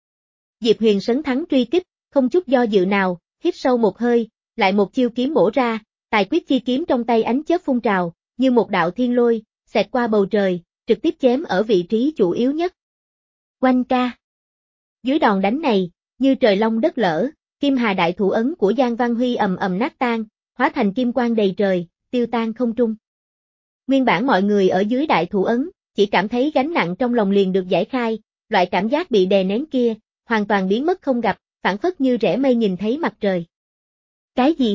Diệp Huyền sấn thắng truy kích, không chút do dự nào, hít sâu một hơi, lại một chiêu kiếm bổ ra, tài quyết chi kiếm trong tay ánh chớp phun trào, như một đạo thiên lôi, xẹt qua bầu trời, trực tiếp chém ở vị trí chủ yếu nhất. Oanh ca. Dưới đòn đánh này, như trời long đất lở, Kim Hà đại thủ ấn của Giang Văn Huy ầm ầm nát tan, hóa thành kim quang đầy trời, tiêu tan không trung. Nguyên bản mọi người ở dưới đại thủ ấn, chỉ cảm thấy gánh nặng trong lòng liền được giải khai, loại cảm giác bị đè nén kia, hoàn toàn biến mất không gặp, phản phất như rẽ mây nhìn thấy mặt trời. Cái gì?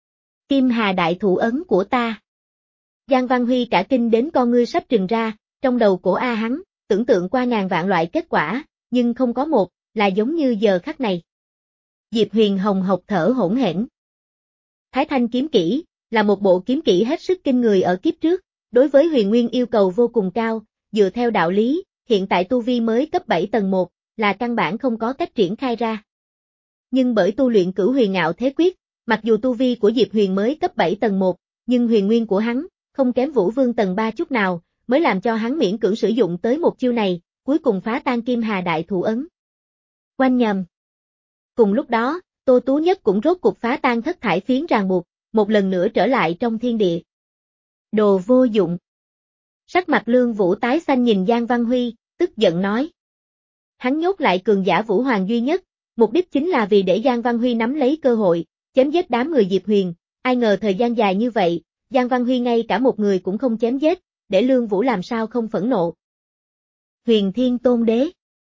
Kim Hà đại thủ ấn của ta. Giang Văn Huy cả kinh đến con ngươi sắp trừng ra, trong đầu cổ A hắn, tưởng tượng qua ngàn vạn loại kết quả, nhưng không có một, là giống như giờ khắc này. Diệp Huyền hồng hộc thở hỗn hển. Thái Thanh kiếm kỹ, là một bộ kiếm kỹ hết sức kinh người ở kiếp trước, đối với huyền nguyên yêu cầu vô cùng cao, dựa theo đạo lý, hiện tại tu vi mới cấp bảy tầng một, là căn bản không có cách triển khai ra. Nhưng bởi tu luyện Cửu Huyền Ngạo Thế Quyết, mặc dù tu vi của Diệp Huyền mới cấp bảy tầng một, nhưng huyền nguyên của hắn, không kém Vũ Vương tầng ba chút nào, mới làm cho hắn miễn cưỡng sử dụng tới một chiêu này, cuối cùng phá tan Kim Hà đại thủ ấn. Oanh nhầm. Cùng lúc đó, Tô Tú Nhất cũng rốt cục phá tan thất thải phiến ràng buộc, một lần nữa trở lại trong thiên địa. Đồ vô dụng. Sắc mặt Lương Vũ tái xanh nhìn Giang Văn Huy, tức giận nói. Hắn nhốt lại cường giả Vũ Hoàng duy nhất, mục đích chính là vì để Giang Văn Huy nắm lấy cơ hội, chém giết đám người Diệp Huyền, ai ngờ thời gian dài như vậy, Giang Văn Huy ngay cả một người cũng không chém giết, để Lương Vũ làm sao không phẫn nộ. Huyền Thiên Tôn Đế.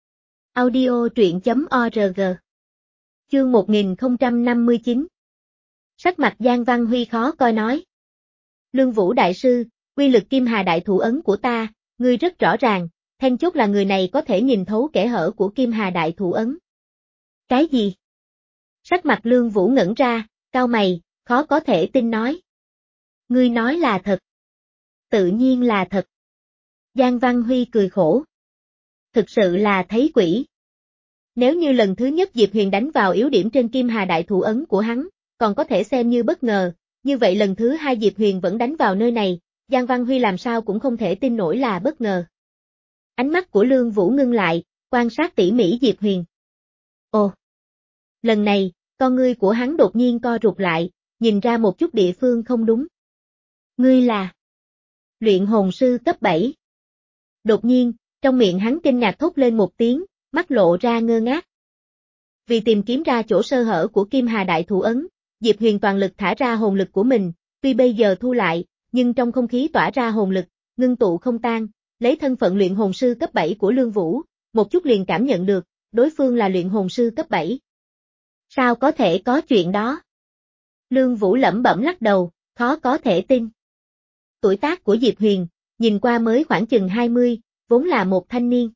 Audio truyện chấm org. Chương một nghìn không trăm năm mươi chín. Sắc mặt Giang Văn Huy khó coi nói. Lương Vũ đại sư, quy lực Kim Hà đại thủ ấn của ta, ngươi rất rõ ràng, then chốt là người này có thể nhìn thấu kẽ hở của Kim Hà đại thủ ấn. Cái gì? Sắc mặt Lương Vũ ngẩn ra, cau mày, khó có thể tin nói. Ngươi nói là thật. Tự nhiên là thật. Giang Văn Huy cười khổ. Thực sự là thấy quỷ. Nếu như lần thứ nhất Diệp Huyền đánh vào yếu điểm trên Kim Hà đại thủ ấn của hắn, còn có thể xem như bất ngờ, như vậy lần thứ hai Diệp Huyền vẫn đánh vào nơi này, Giang Văn Huy làm sao cũng không thể tin nổi là bất ngờ. Ánh mắt của Lương Vũ ngưng lại, quan sát tỉ mỉ Diệp Huyền. Ồ! Lần này, con ngươi của hắn đột nhiên co rụt lại, nhìn ra một chút địa phương không đúng. Ngươi là luyện hồn sư cấp bảy. Đột nhiên, trong miệng hắn kinh ngạc thốt lên một tiếng, mắt lộ ra ngơ ngác. Vì tìm kiếm ra chỗ sơ hở của Kim Hà đại thủ ấn, Diệp Huyền toàn lực thả ra hồn lực của mình, tuy bây giờ thu lại, nhưng trong không khí tỏa ra hồn lực, ngưng tụ không tan, lấy thân phận luyện hồn sư cấp bảy của Lương Vũ, một chút liền cảm nhận được, đối phương là luyện hồn sư cấp bảy. Sao có thể có chuyện đó? Lương Vũ lẩm bẩm lắc đầu, khó có thể tin. Tuổi tác của Diệp Huyền, nhìn qua mới khoảng chừng hai mươi, vốn là một thanh niên.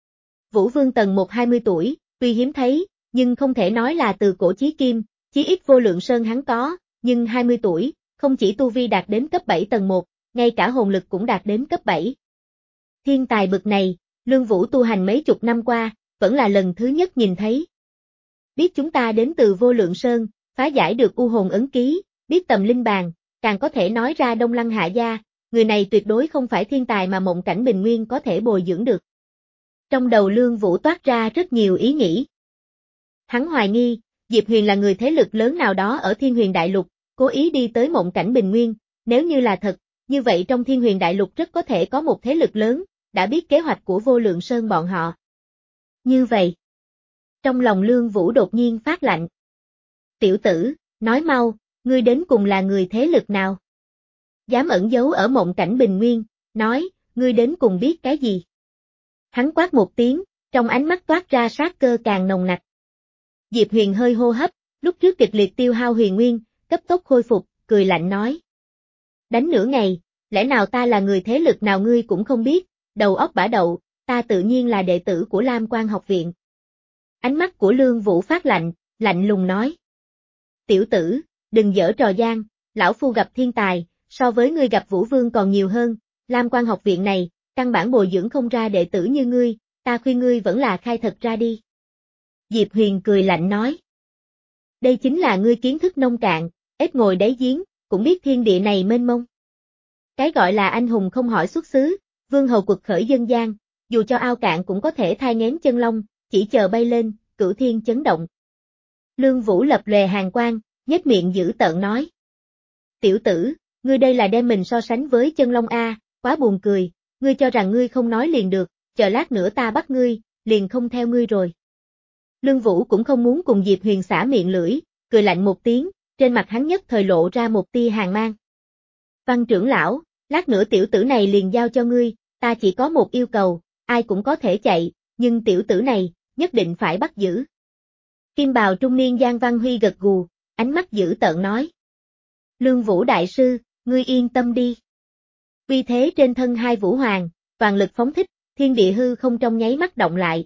Vũ Vương tầng một hai mươi tuổi, tuy hiếm thấy, nhưng không thể nói là từ cổ chí kim, chí ít Vô Lượng Sơn hắn có, nhưng hai mươi tuổi, không chỉ tu vi đạt đến cấp bảy tầng một, ngay cả hồn lực cũng đạt đến cấp bảy. Thiên tài bực này, Lương Vũ tu hành mấy chục năm qua, vẫn là lần thứ nhất nhìn thấy. Biết chúng ta đến từ Vô Lượng Sơn, phá giải được u hồn ấn ký, biết tầm linh bàn, càng có thể nói ra Đông Lăng Hạ Gia, người này tuyệt đối không phải thiên tài mà Mộng Cảnh Bình Nguyên có thể bồi dưỡng được. Trong đầu Lương Vũ toát ra rất nhiều ý nghĩ. Hắn hoài nghi, Diệp Huyền là người thế lực lớn nào đó ở Thiên Huyền Đại Lục, cố ý đi tới Mộng Cảnh Bình Nguyên, nếu như là thật, như vậy trong Thiên Huyền Đại Lục rất có thể có một thế lực lớn, đã biết kế hoạch của Vô Lượng Sơn bọn họ. Như vậy, trong lòng Lương Vũ đột nhiên phát lạnh. Tiểu tử, nói mau, ngươi đến cùng là người thế lực nào? Dám ẩn giấu ở Mộng Cảnh Bình Nguyên, nói, ngươi đến cùng biết cái gì? Hắn quát một tiếng, trong ánh mắt toát ra sát cơ càng nồng nặc. Diệp Huyền hơi hô hấp, lúc trước kịch liệt tiêu hao huyền nguyên, cấp tốc khôi phục, cười lạnh nói. Đánh nửa ngày, lẽ nào ta là người thế lực nào ngươi cũng không biết, đầu óc bả đậu, ta tự nhiên là đệ tử của Lam Quan học viện. Ánh mắt của Lương Vũ phát lạnh, lạnh lùng nói. Tiểu tử, đừng giở trò gian, lão phu gặp thiên tài, so với ngươi gặp Vũ Vương còn nhiều hơn, Lam Quan học viện này, căn bản bồi dưỡng không ra đệ tử như ngươi, ta khuyên ngươi vẫn là khai thật ra đi. Diệp Huyền cười lạnh nói. Đây chính là ngươi kiến thức nông cạn, ếch ngồi đáy giếng, cũng biết thiên địa này mênh mông. Cái gọi là anh hùng không hỏi xuất xứ, vương hầu quật khởi dân gian, dù cho ao cạn cũng có thể thai nghén chân long, chỉ chờ bay lên, cửu thiên chấn động. Lương Vũ lập lòe hàn quang, nhếch miệng dữ tợn nói. Tiểu tử, ngươi đây là đem mình so sánh với chân long A, quá buồn cười, ngươi cho rằng ngươi không nói liền được, chờ lát nữa ta bắt ngươi, liền không theo ngươi rồi. Lương Vũ cũng không muốn cùng Diệp Huyền xả miệng lưỡi, cười lạnh một tiếng, trên mặt hắn nhất thời lộ ra một tia hàn mang. Văn trưởng lão, lát nữa tiểu tử này liền giao cho ngươi, ta chỉ có một yêu cầu, ai cũng có thể chạy, nhưng tiểu tử này, nhất định phải bắt giữ. Kim bào trung niên Giang Văn Huy gật gù, ánh mắt dữ tợn nói. Lương Vũ đại sư, ngươi yên tâm đi. Uy thế trên thân hai vũ hoàng, toàn lực phóng thích, thiên địa hư không trong nháy mắt động lại.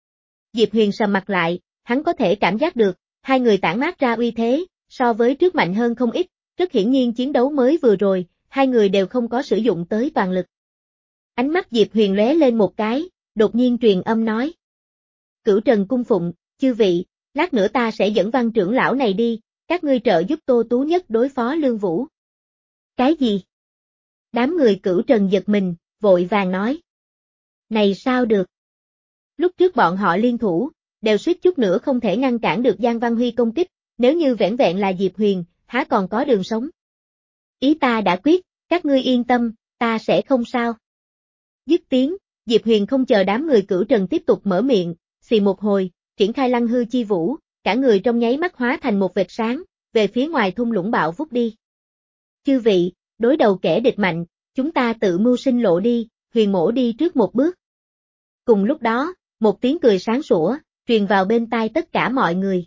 Diệp Huyền sầm mặt lại, hắn có thể cảm giác được, hai người tản mát ra uy thế, so với trước mạnh hơn không ít, rất hiển nhiên chiến đấu mới vừa rồi, hai người đều không có sử dụng tới toàn lực. Ánh mắt Diệp Huyền lóe lên một cái, đột nhiên truyền âm nói. Cửu Trần cung phụng, chư vị, lát nữa ta sẽ dẫn Văn trưởng lão này đi, các ngươi trợ giúp Tô Tú Nhất đối phó Lương Vũ. Cái gì? Đám người Cửu Trần giật mình, vội vàng nói. Này sao được? Lúc trước bọn họ liên thủ, đều suýt chút nữa không thể ngăn cản được Giang Văn Huy công kích, nếu như vẻn vẹn là Diệp Huyền, há còn có đường sống. Ý ta đã quyết, các ngươi yên tâm, ta sẽ không sao. Dứt tiếng, Diệp Huyền không chờ đám người Cửu Trần tiếp tục mở miệng, xì một hồi, triển khai lăng hư chi vũ, cả người trong nháy mắt hóa thành một vệt sáng, về phía ngoài thung lũng bạo vút đi. Chư vị, đối đầu kẻ địch mạnh, chúng ta tự mưu sinh lộ đi, Huyền mổ đi trước một bước. Cùng lúc đó, một tiếng cười sáng sủa, truyền vào bên tai tất cả mọi người.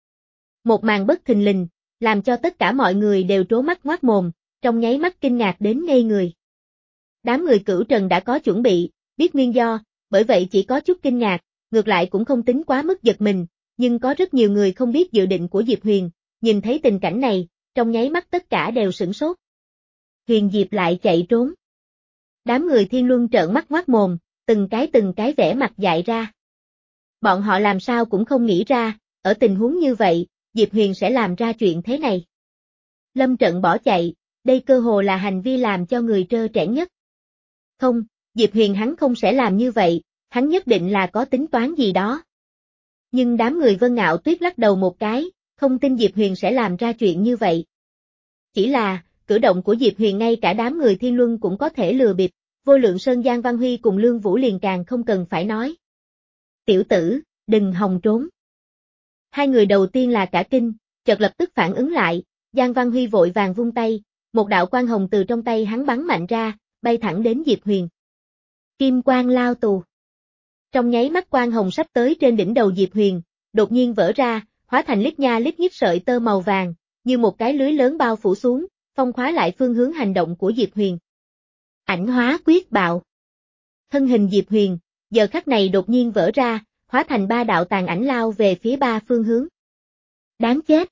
Một màn bất thình lình, làm cho tất cả mọi người đều trố mắt ngoác mồm, trong nháy mắt kinh ngạc đến ngây người. Đám người Cửu Trần đã có chuẩn bị, biết nguyên do, bởi vậy chỉ có chút kinh ngạc, ngược lại cũng không tính quá mức giật mình, nhưng có rất nhiều người không biết dự định của Diệp Huyền, nhìn thấy tình cảnh này, trong nháy mắt tất cả đều sửng sốt. Huyền Diệp lại chạy trốn. Đám người Thiên Luân trợn mắt ngoác mồm, từng cái từng cái vẻ mặt dại ra. Bọn họ làm sao cũng không nghĩ ra, ở tình huống như vậy, Diệp Huyền sẽ làm ra chuyện thế này. Lâm trận bỏ chạy, đây cơ hồ là hành vi làm cho người trơ trẽn nhất. Không, Diệp Huyền hắn không sẽ làm như vậy, hắn nhất định là có tính toán gì đó. Nhưng đám người Vân Ngạo Tuyết lắc đầu một cái, không tin Diệp Huyền sẽ làm ra chuyện như vậy. Chỉ là, cử động của Diệp Huyền ngay cả đám người Thiên Luân cũng có thể lừa bịp, Vô Lượng Sơn Giang Văn Huy cùng Lương Vũ liền càng không cần phải nói. Tiểu tử, đừng hòng trốn. Hai người đầu tiên là cả kinh, chợt lập tức phản ứng lại, Giang Văn Huy vội vàng vung tay, một đạo quang hồng từ trong tay hắn bắn mạnh ra, bay thẳng đến Diệp Huyền. Kim quang lao tù. Trong nháy mắt quang hồng sắp tới trên đỉnh đầu Diệp Huyền, đột nhiên vỡ ra, hóa thành lít nha lít nhít sợi tơ màu vàng, như một cái lưới lớn bao phủ xuống, phong khóa lại phương hướng hành động của Diệp Huyền. Ảnh hóa quyết bạo. Thân hình Diệp Huyền, giờ khắc này đột nhiên vỡ ra, hóa thành ba đạo tàn ảnh lao về phía ba phương hướng. Đáng chết.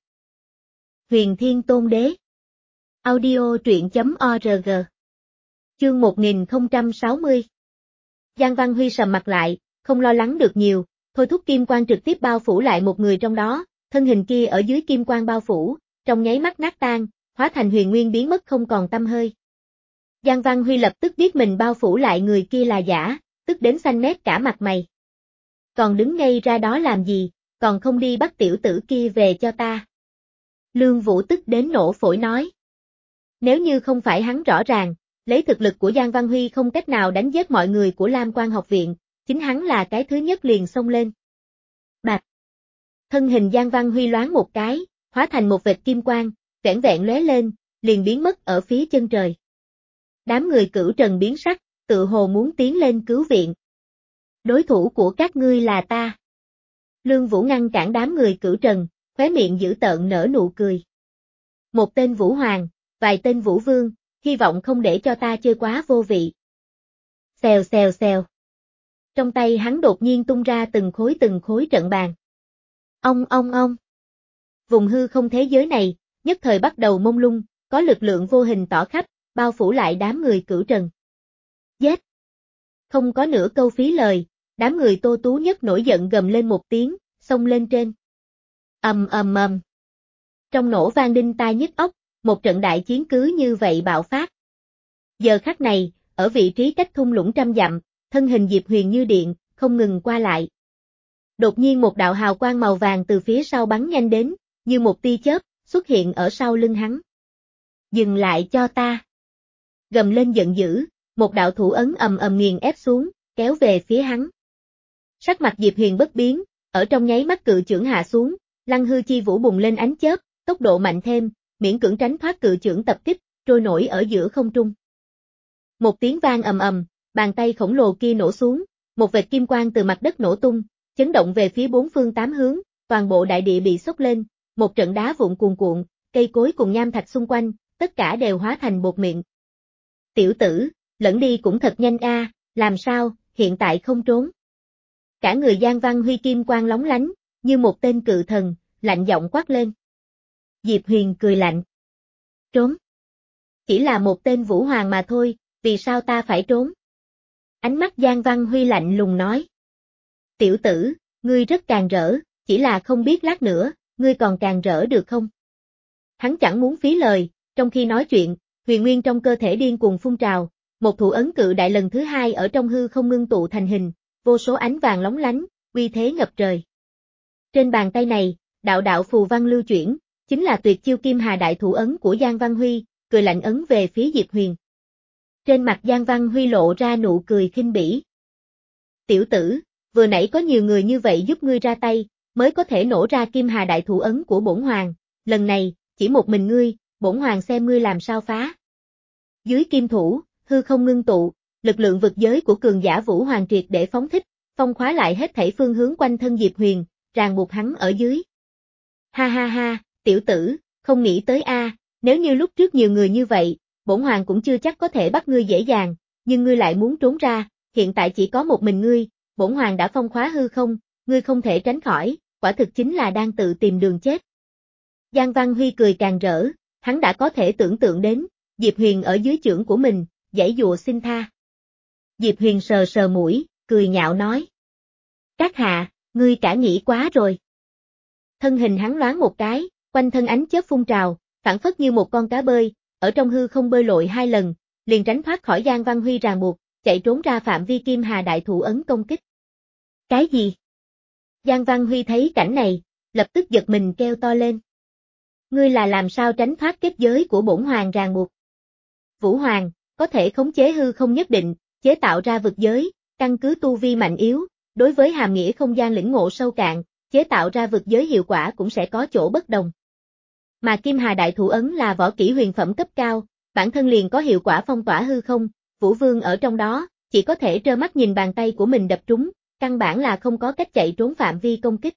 Huyền Thiên Tôn Đế. Audio truyện chấm org. Chương một nghìn không trăm sáu mươi. Giang Văn Huy sầm mặt lại, không lo lắng được nhiều, thôi thúc kim quang trực tiếp bao phủ lại một người trong đó, thân hình kia ở dưới kim quang bao phủ, trong nháy mắt nát tan, hóa thành huyền nguyên biến mất không còn tăm hơi. Giang Văn Huy lập tức biết mình bao phủ lại người kia là giả, tức đến xanh mét cả mặt mày. Còn đứng ngay ra đó làm gì, còn không đi bắt tiểu tử kia về cho ta. Lương Vũ tức đến nổ phổi nói. Nếu như không phải hắn rõ ràng, lấy thực lực của Giang Văn Huy không cách nào đánh giết mọi người của Lam Quan học viện, chính hắn là cái thứ nhất liền xông lên. Bạch. Thân hình Giang Văn Huy loáng một cái, hóa thành một vệt kim quang, vẻn vẹn lóe lên, liền biến mất ở phía chân trời. Đám người Cửu Trần biến sắc, tự hồ muốn tiến lên cứu viện. Đối thủ của các ngươi là ta. Lương Vũ ngăn cản đám người Cửu Trần, khóe miệng dữ tợn nở nụ cười. Một tên Vũ Hoàng, vài tên Vũ Vương, hy vọng không để cho ta chơi quá vô vị. Xèo xèo xèo. Trong tay hắn đột nhiên tung ra từng khối từng khối trận bàn. Ông ông ông. Vùng hư không thế giới này, nhất thời bắt đầu mông lung, có lực lượng vô hình tỏ khắp, bao phủ lại đám người Cửu Trần. Giết! Không có nửa câu phí lời, đám người Tô Tú Nhất nổi giận gầm lên một tiếng, xông lên trên. Ầm ầm ầm. Trong nổ vang đinh tai nhức óc, một trận đại chiến cứ như vậy bạo phát. Giờ khắc này, ở vị trí cách thung lũng trăm dặm, thân hình Diệp Huyền như điện, không ngừng qua lại. Đột nhiên một đạo hào quang màu vàng từ phía sau bắn nhanh đến, như một tia chớp, xuất hiện ở sau lưng hắn. Dừng lại cho ta. Gầm lên giận dữ, một đạo thủ ấn ầm ầm nghiền ép xuống, kéo về phía hắn. Sắc mặt Diệp Huyền bất biến, ở trong nháy mắt cự chưởng hạ xuống, lăng hư chi vũ bùng lên ánh chớp, tốc độ mạnh thêm, miễn cưỡng tránh thoát cự chưởng tập kích, trôi nổi ở giữa không trung. Một tiếng vang ầm ầm, bàn tay khổng lồ kia nổ xuống, một vệt kim quang từ mặt đất nổ tung, chấn động về phía bốn phương tám hướng, toàn bộ đại địa bị sốc lên, một trận đá vụn cuồn cuộn, cây cối cùng nham thạch xung quanh, tất cả đều hóa thành bột mịn. Tiểu tử, lẫn đi cũng thật nhanh a, làm sao, hiện tại không trốn. Cả người Giang Văn Huy kim quang lóng lánh, như một tên cự thần, lạnh giọng quát lên. Diệp Huyền cười lạnh. Trốn. Chỉ là một tên Vũ Hoàng mà thôi, vì sao ta phải trốn? Ánh mắt Giang Văn Huy lạnh lùng nói. Tiểu tử, ngươi rất càng rỡ, chỉ là không biết lát nữa, ngươi còn càng rỡ được không? Hắn chẳng muốn phí lời, trong khi nói chuyện, huyền nguyên trong cơ thể điên cuồng phun trào, một thủ ấn cự đại lần thứ hai ở trong hư không ngưng tụ thành hình, vô số ánh vàng lóng lánh, uy thế ngập trời. Trên bàn tay này, đạo đạo phù văn lưu chuyển, chính là tuyệt chiêu Kim Hà đại thủ ấn của Giang Văn Huy, cười lạnh ấn về phía Diệp Huyền. Trên mặt Giang Văn Huy lộ ra nụ cười khinh bỉ. Tiểu tử, vừa nãy có nhiều người như vậy giúp ngươi ra tay, mới có thể nổ ra Kim Hà đại thủ ấn của bổn hoàng, lần này, chỉ một mình ngươi, bổn hoàng xem ngươi làm sao phá. Dưới kim thủ, hư không ngưng tụ, lực lượng vực giới của cường giả Vũ Hoàng triệt để phóng thích, phong khóa lại hết thảy phương hướng quanh thân Diệp Huyền, ràng buộc hắn ở dưới. Ha ha ha, tiểu tử, không nghĩ tới a, nếu như lúc trước nhiều người như vậy, bổn hoàng cũng chưa chắc có thể bắt ngươi dễ dàng, nhưng ngươi lại muốn trốn ra, hiện tại chỉ có một mình ngươi, bổn hoàng đã phong khóa hư không, ngươi không thể tránh khỏi, quả thực chính là đang tự tìm đường chết. Giang Văn Huy cười càng rỡ, hắn đã có thể tưởng tượng đến, Diệp Huyền ở dưới chưởng của mình, giãy dụa xin tha. Diệp Huyền sờ sờ mũi, cười nhạo nói. Các hạ, ngươi cả nghĩ quá rồi. Thân hình hắn loáng một cái, quanh thân ánh chớp phun trào, phảng phất như một con cá bơi, ở trong hư không bơi lội hai lần, liền tránh thoát khỏi Giang Văn Huy ràng buộc, chạy trốn ra phạm vi Kim Hà đại thủ ấn công kích. Cái gì? Giang Văn Huy thấy cảnh này, lập tức giật mình kêu to lên. Ngươi là làm sao tránh thoát kết giới của bổn hoàng ràng buộc? Vũ Hoàng, có thể khống chế hư không nhất định, chế tạo ra vực giới, căn cứ tu vi mạnh yếu, đối với hàm nghĩa không gian lĩnh ngộ sâu cạn, chế tạo ra vực giới hiệu quả cũng sẽ có chỗ bất đồng. Mà Kim Hà đại thủ ấn là võ kỹ huyền phẩm cấp cao, bản thân liền có hiệu quả phong tỏa hư không, Vũ Vương ở trong đó, chỉ có thể trơ mắt nhìn bàn tay của mình đập trúng, căn bản là không có cách chạy trốn phạm vi công kích.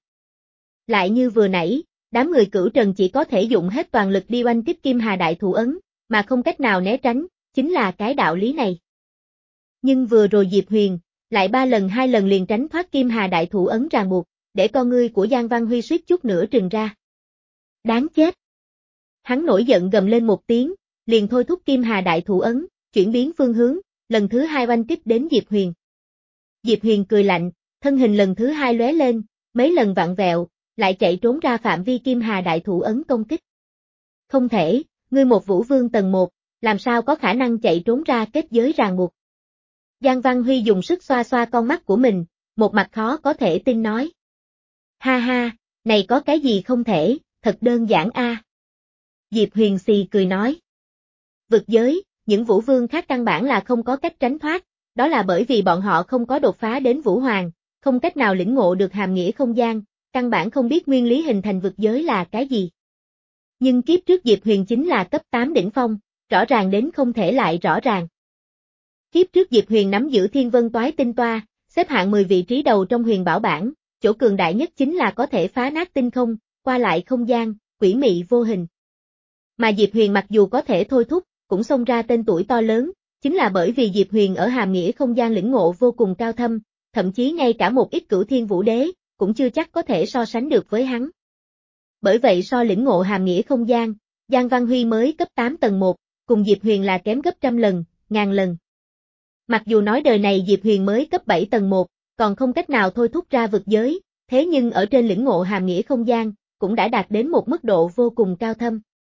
Lại như vừa nãy, đám người Cửu Trần chỉ có thể dùng hết toàn lực đi oanh kích Kim Hà đại thủ ấn, mà không cách nào né tránh, chính là cái đạo lý này. Nhưng vừa rồi Diệp Huyền, lại ba lần hai lần liền tránh thoát Kim Hà đại thủ ấn ràng buộc, để con ngươi của Giang Văn Huy suýt chút nữa trừng ra. Đáng chết! Hắn nổi giận gầm lên một tiếng, liền thôi thúc Kim Hà đại thủ ấn, chuyển biến phương hướng, lần thứ hai oanh kích đến Diệp Huyền. Diệp Huyền cười lạnh, thân hình lần thứ hai lóe lên, mấy lần vặn vẹo, lại chạy trốn ra phạm vi Kim Hà đại thủ ấn công kích. Không thể, ngươi một Vũ Vương tầng một, làm sao có khả năng chạy trốn ra kết giới ràng buộc. Giang Văn Huy dùng sức xoa xoa con mắt của mình, một mặt khó có thể tin nói. Ha ha, này có cái gì không thể, thật đơn giản a. Diệp Huyền xì cười nói. Vực giới, những Vũ Vương khác căn bản là không có cách tránh thoát, đó là bởi vì bọn họ không có đột phá đến Vũ Hoàng, không cách nào lĩnh ngộ được hàm nghĩa không gian, căn bản không biết nguyên lý hình thành vực giới là cái gì. Nhưng kiếp trước Diệp Huyền chính là cấp tám đỉnh phong, rõ ràng đến không thể lại rõ ràng. Kiếp trước Diệp Huyền nắm giữ Thiên Vân Toái Tinh Toa, xếp hạng mười vị trí đầu trong huyền bảo bảng, chỗ cường đại nhất chính là có thể phá nát tinh không, qua lại không gian, quỷ mị vô hình. Mà Diệp Huyền mặc dù có thể thôi thúc, cũng xông ra tên tuổi to lớn, chính là bởi vì Diệp Huyền ở hàm nghĩa không gian lĩnh ngộ vô cùng cao thâm, thậm chí ngay cả một ít cửu thiên vũ đế, cũng chưa chắc có thể so sánh được với hắn. Bởi vậy so lĩnh ngộ hàm nghĩa không gian, Giang Văn Huy mới cấp tám tầng một, cùng Diệp Huyền là kém gấp trăm lần, ngàn lần. Mặc dù nói đời này Diệp Huyền mới cấp bảy tầng một, còn không cách nào thôi thúc ra vực giới, thế nhưng ở trên lĩnh ngộ hàm nghĩa không gian, cũng đã đạt đến một mức độ vô cùng cao thâm.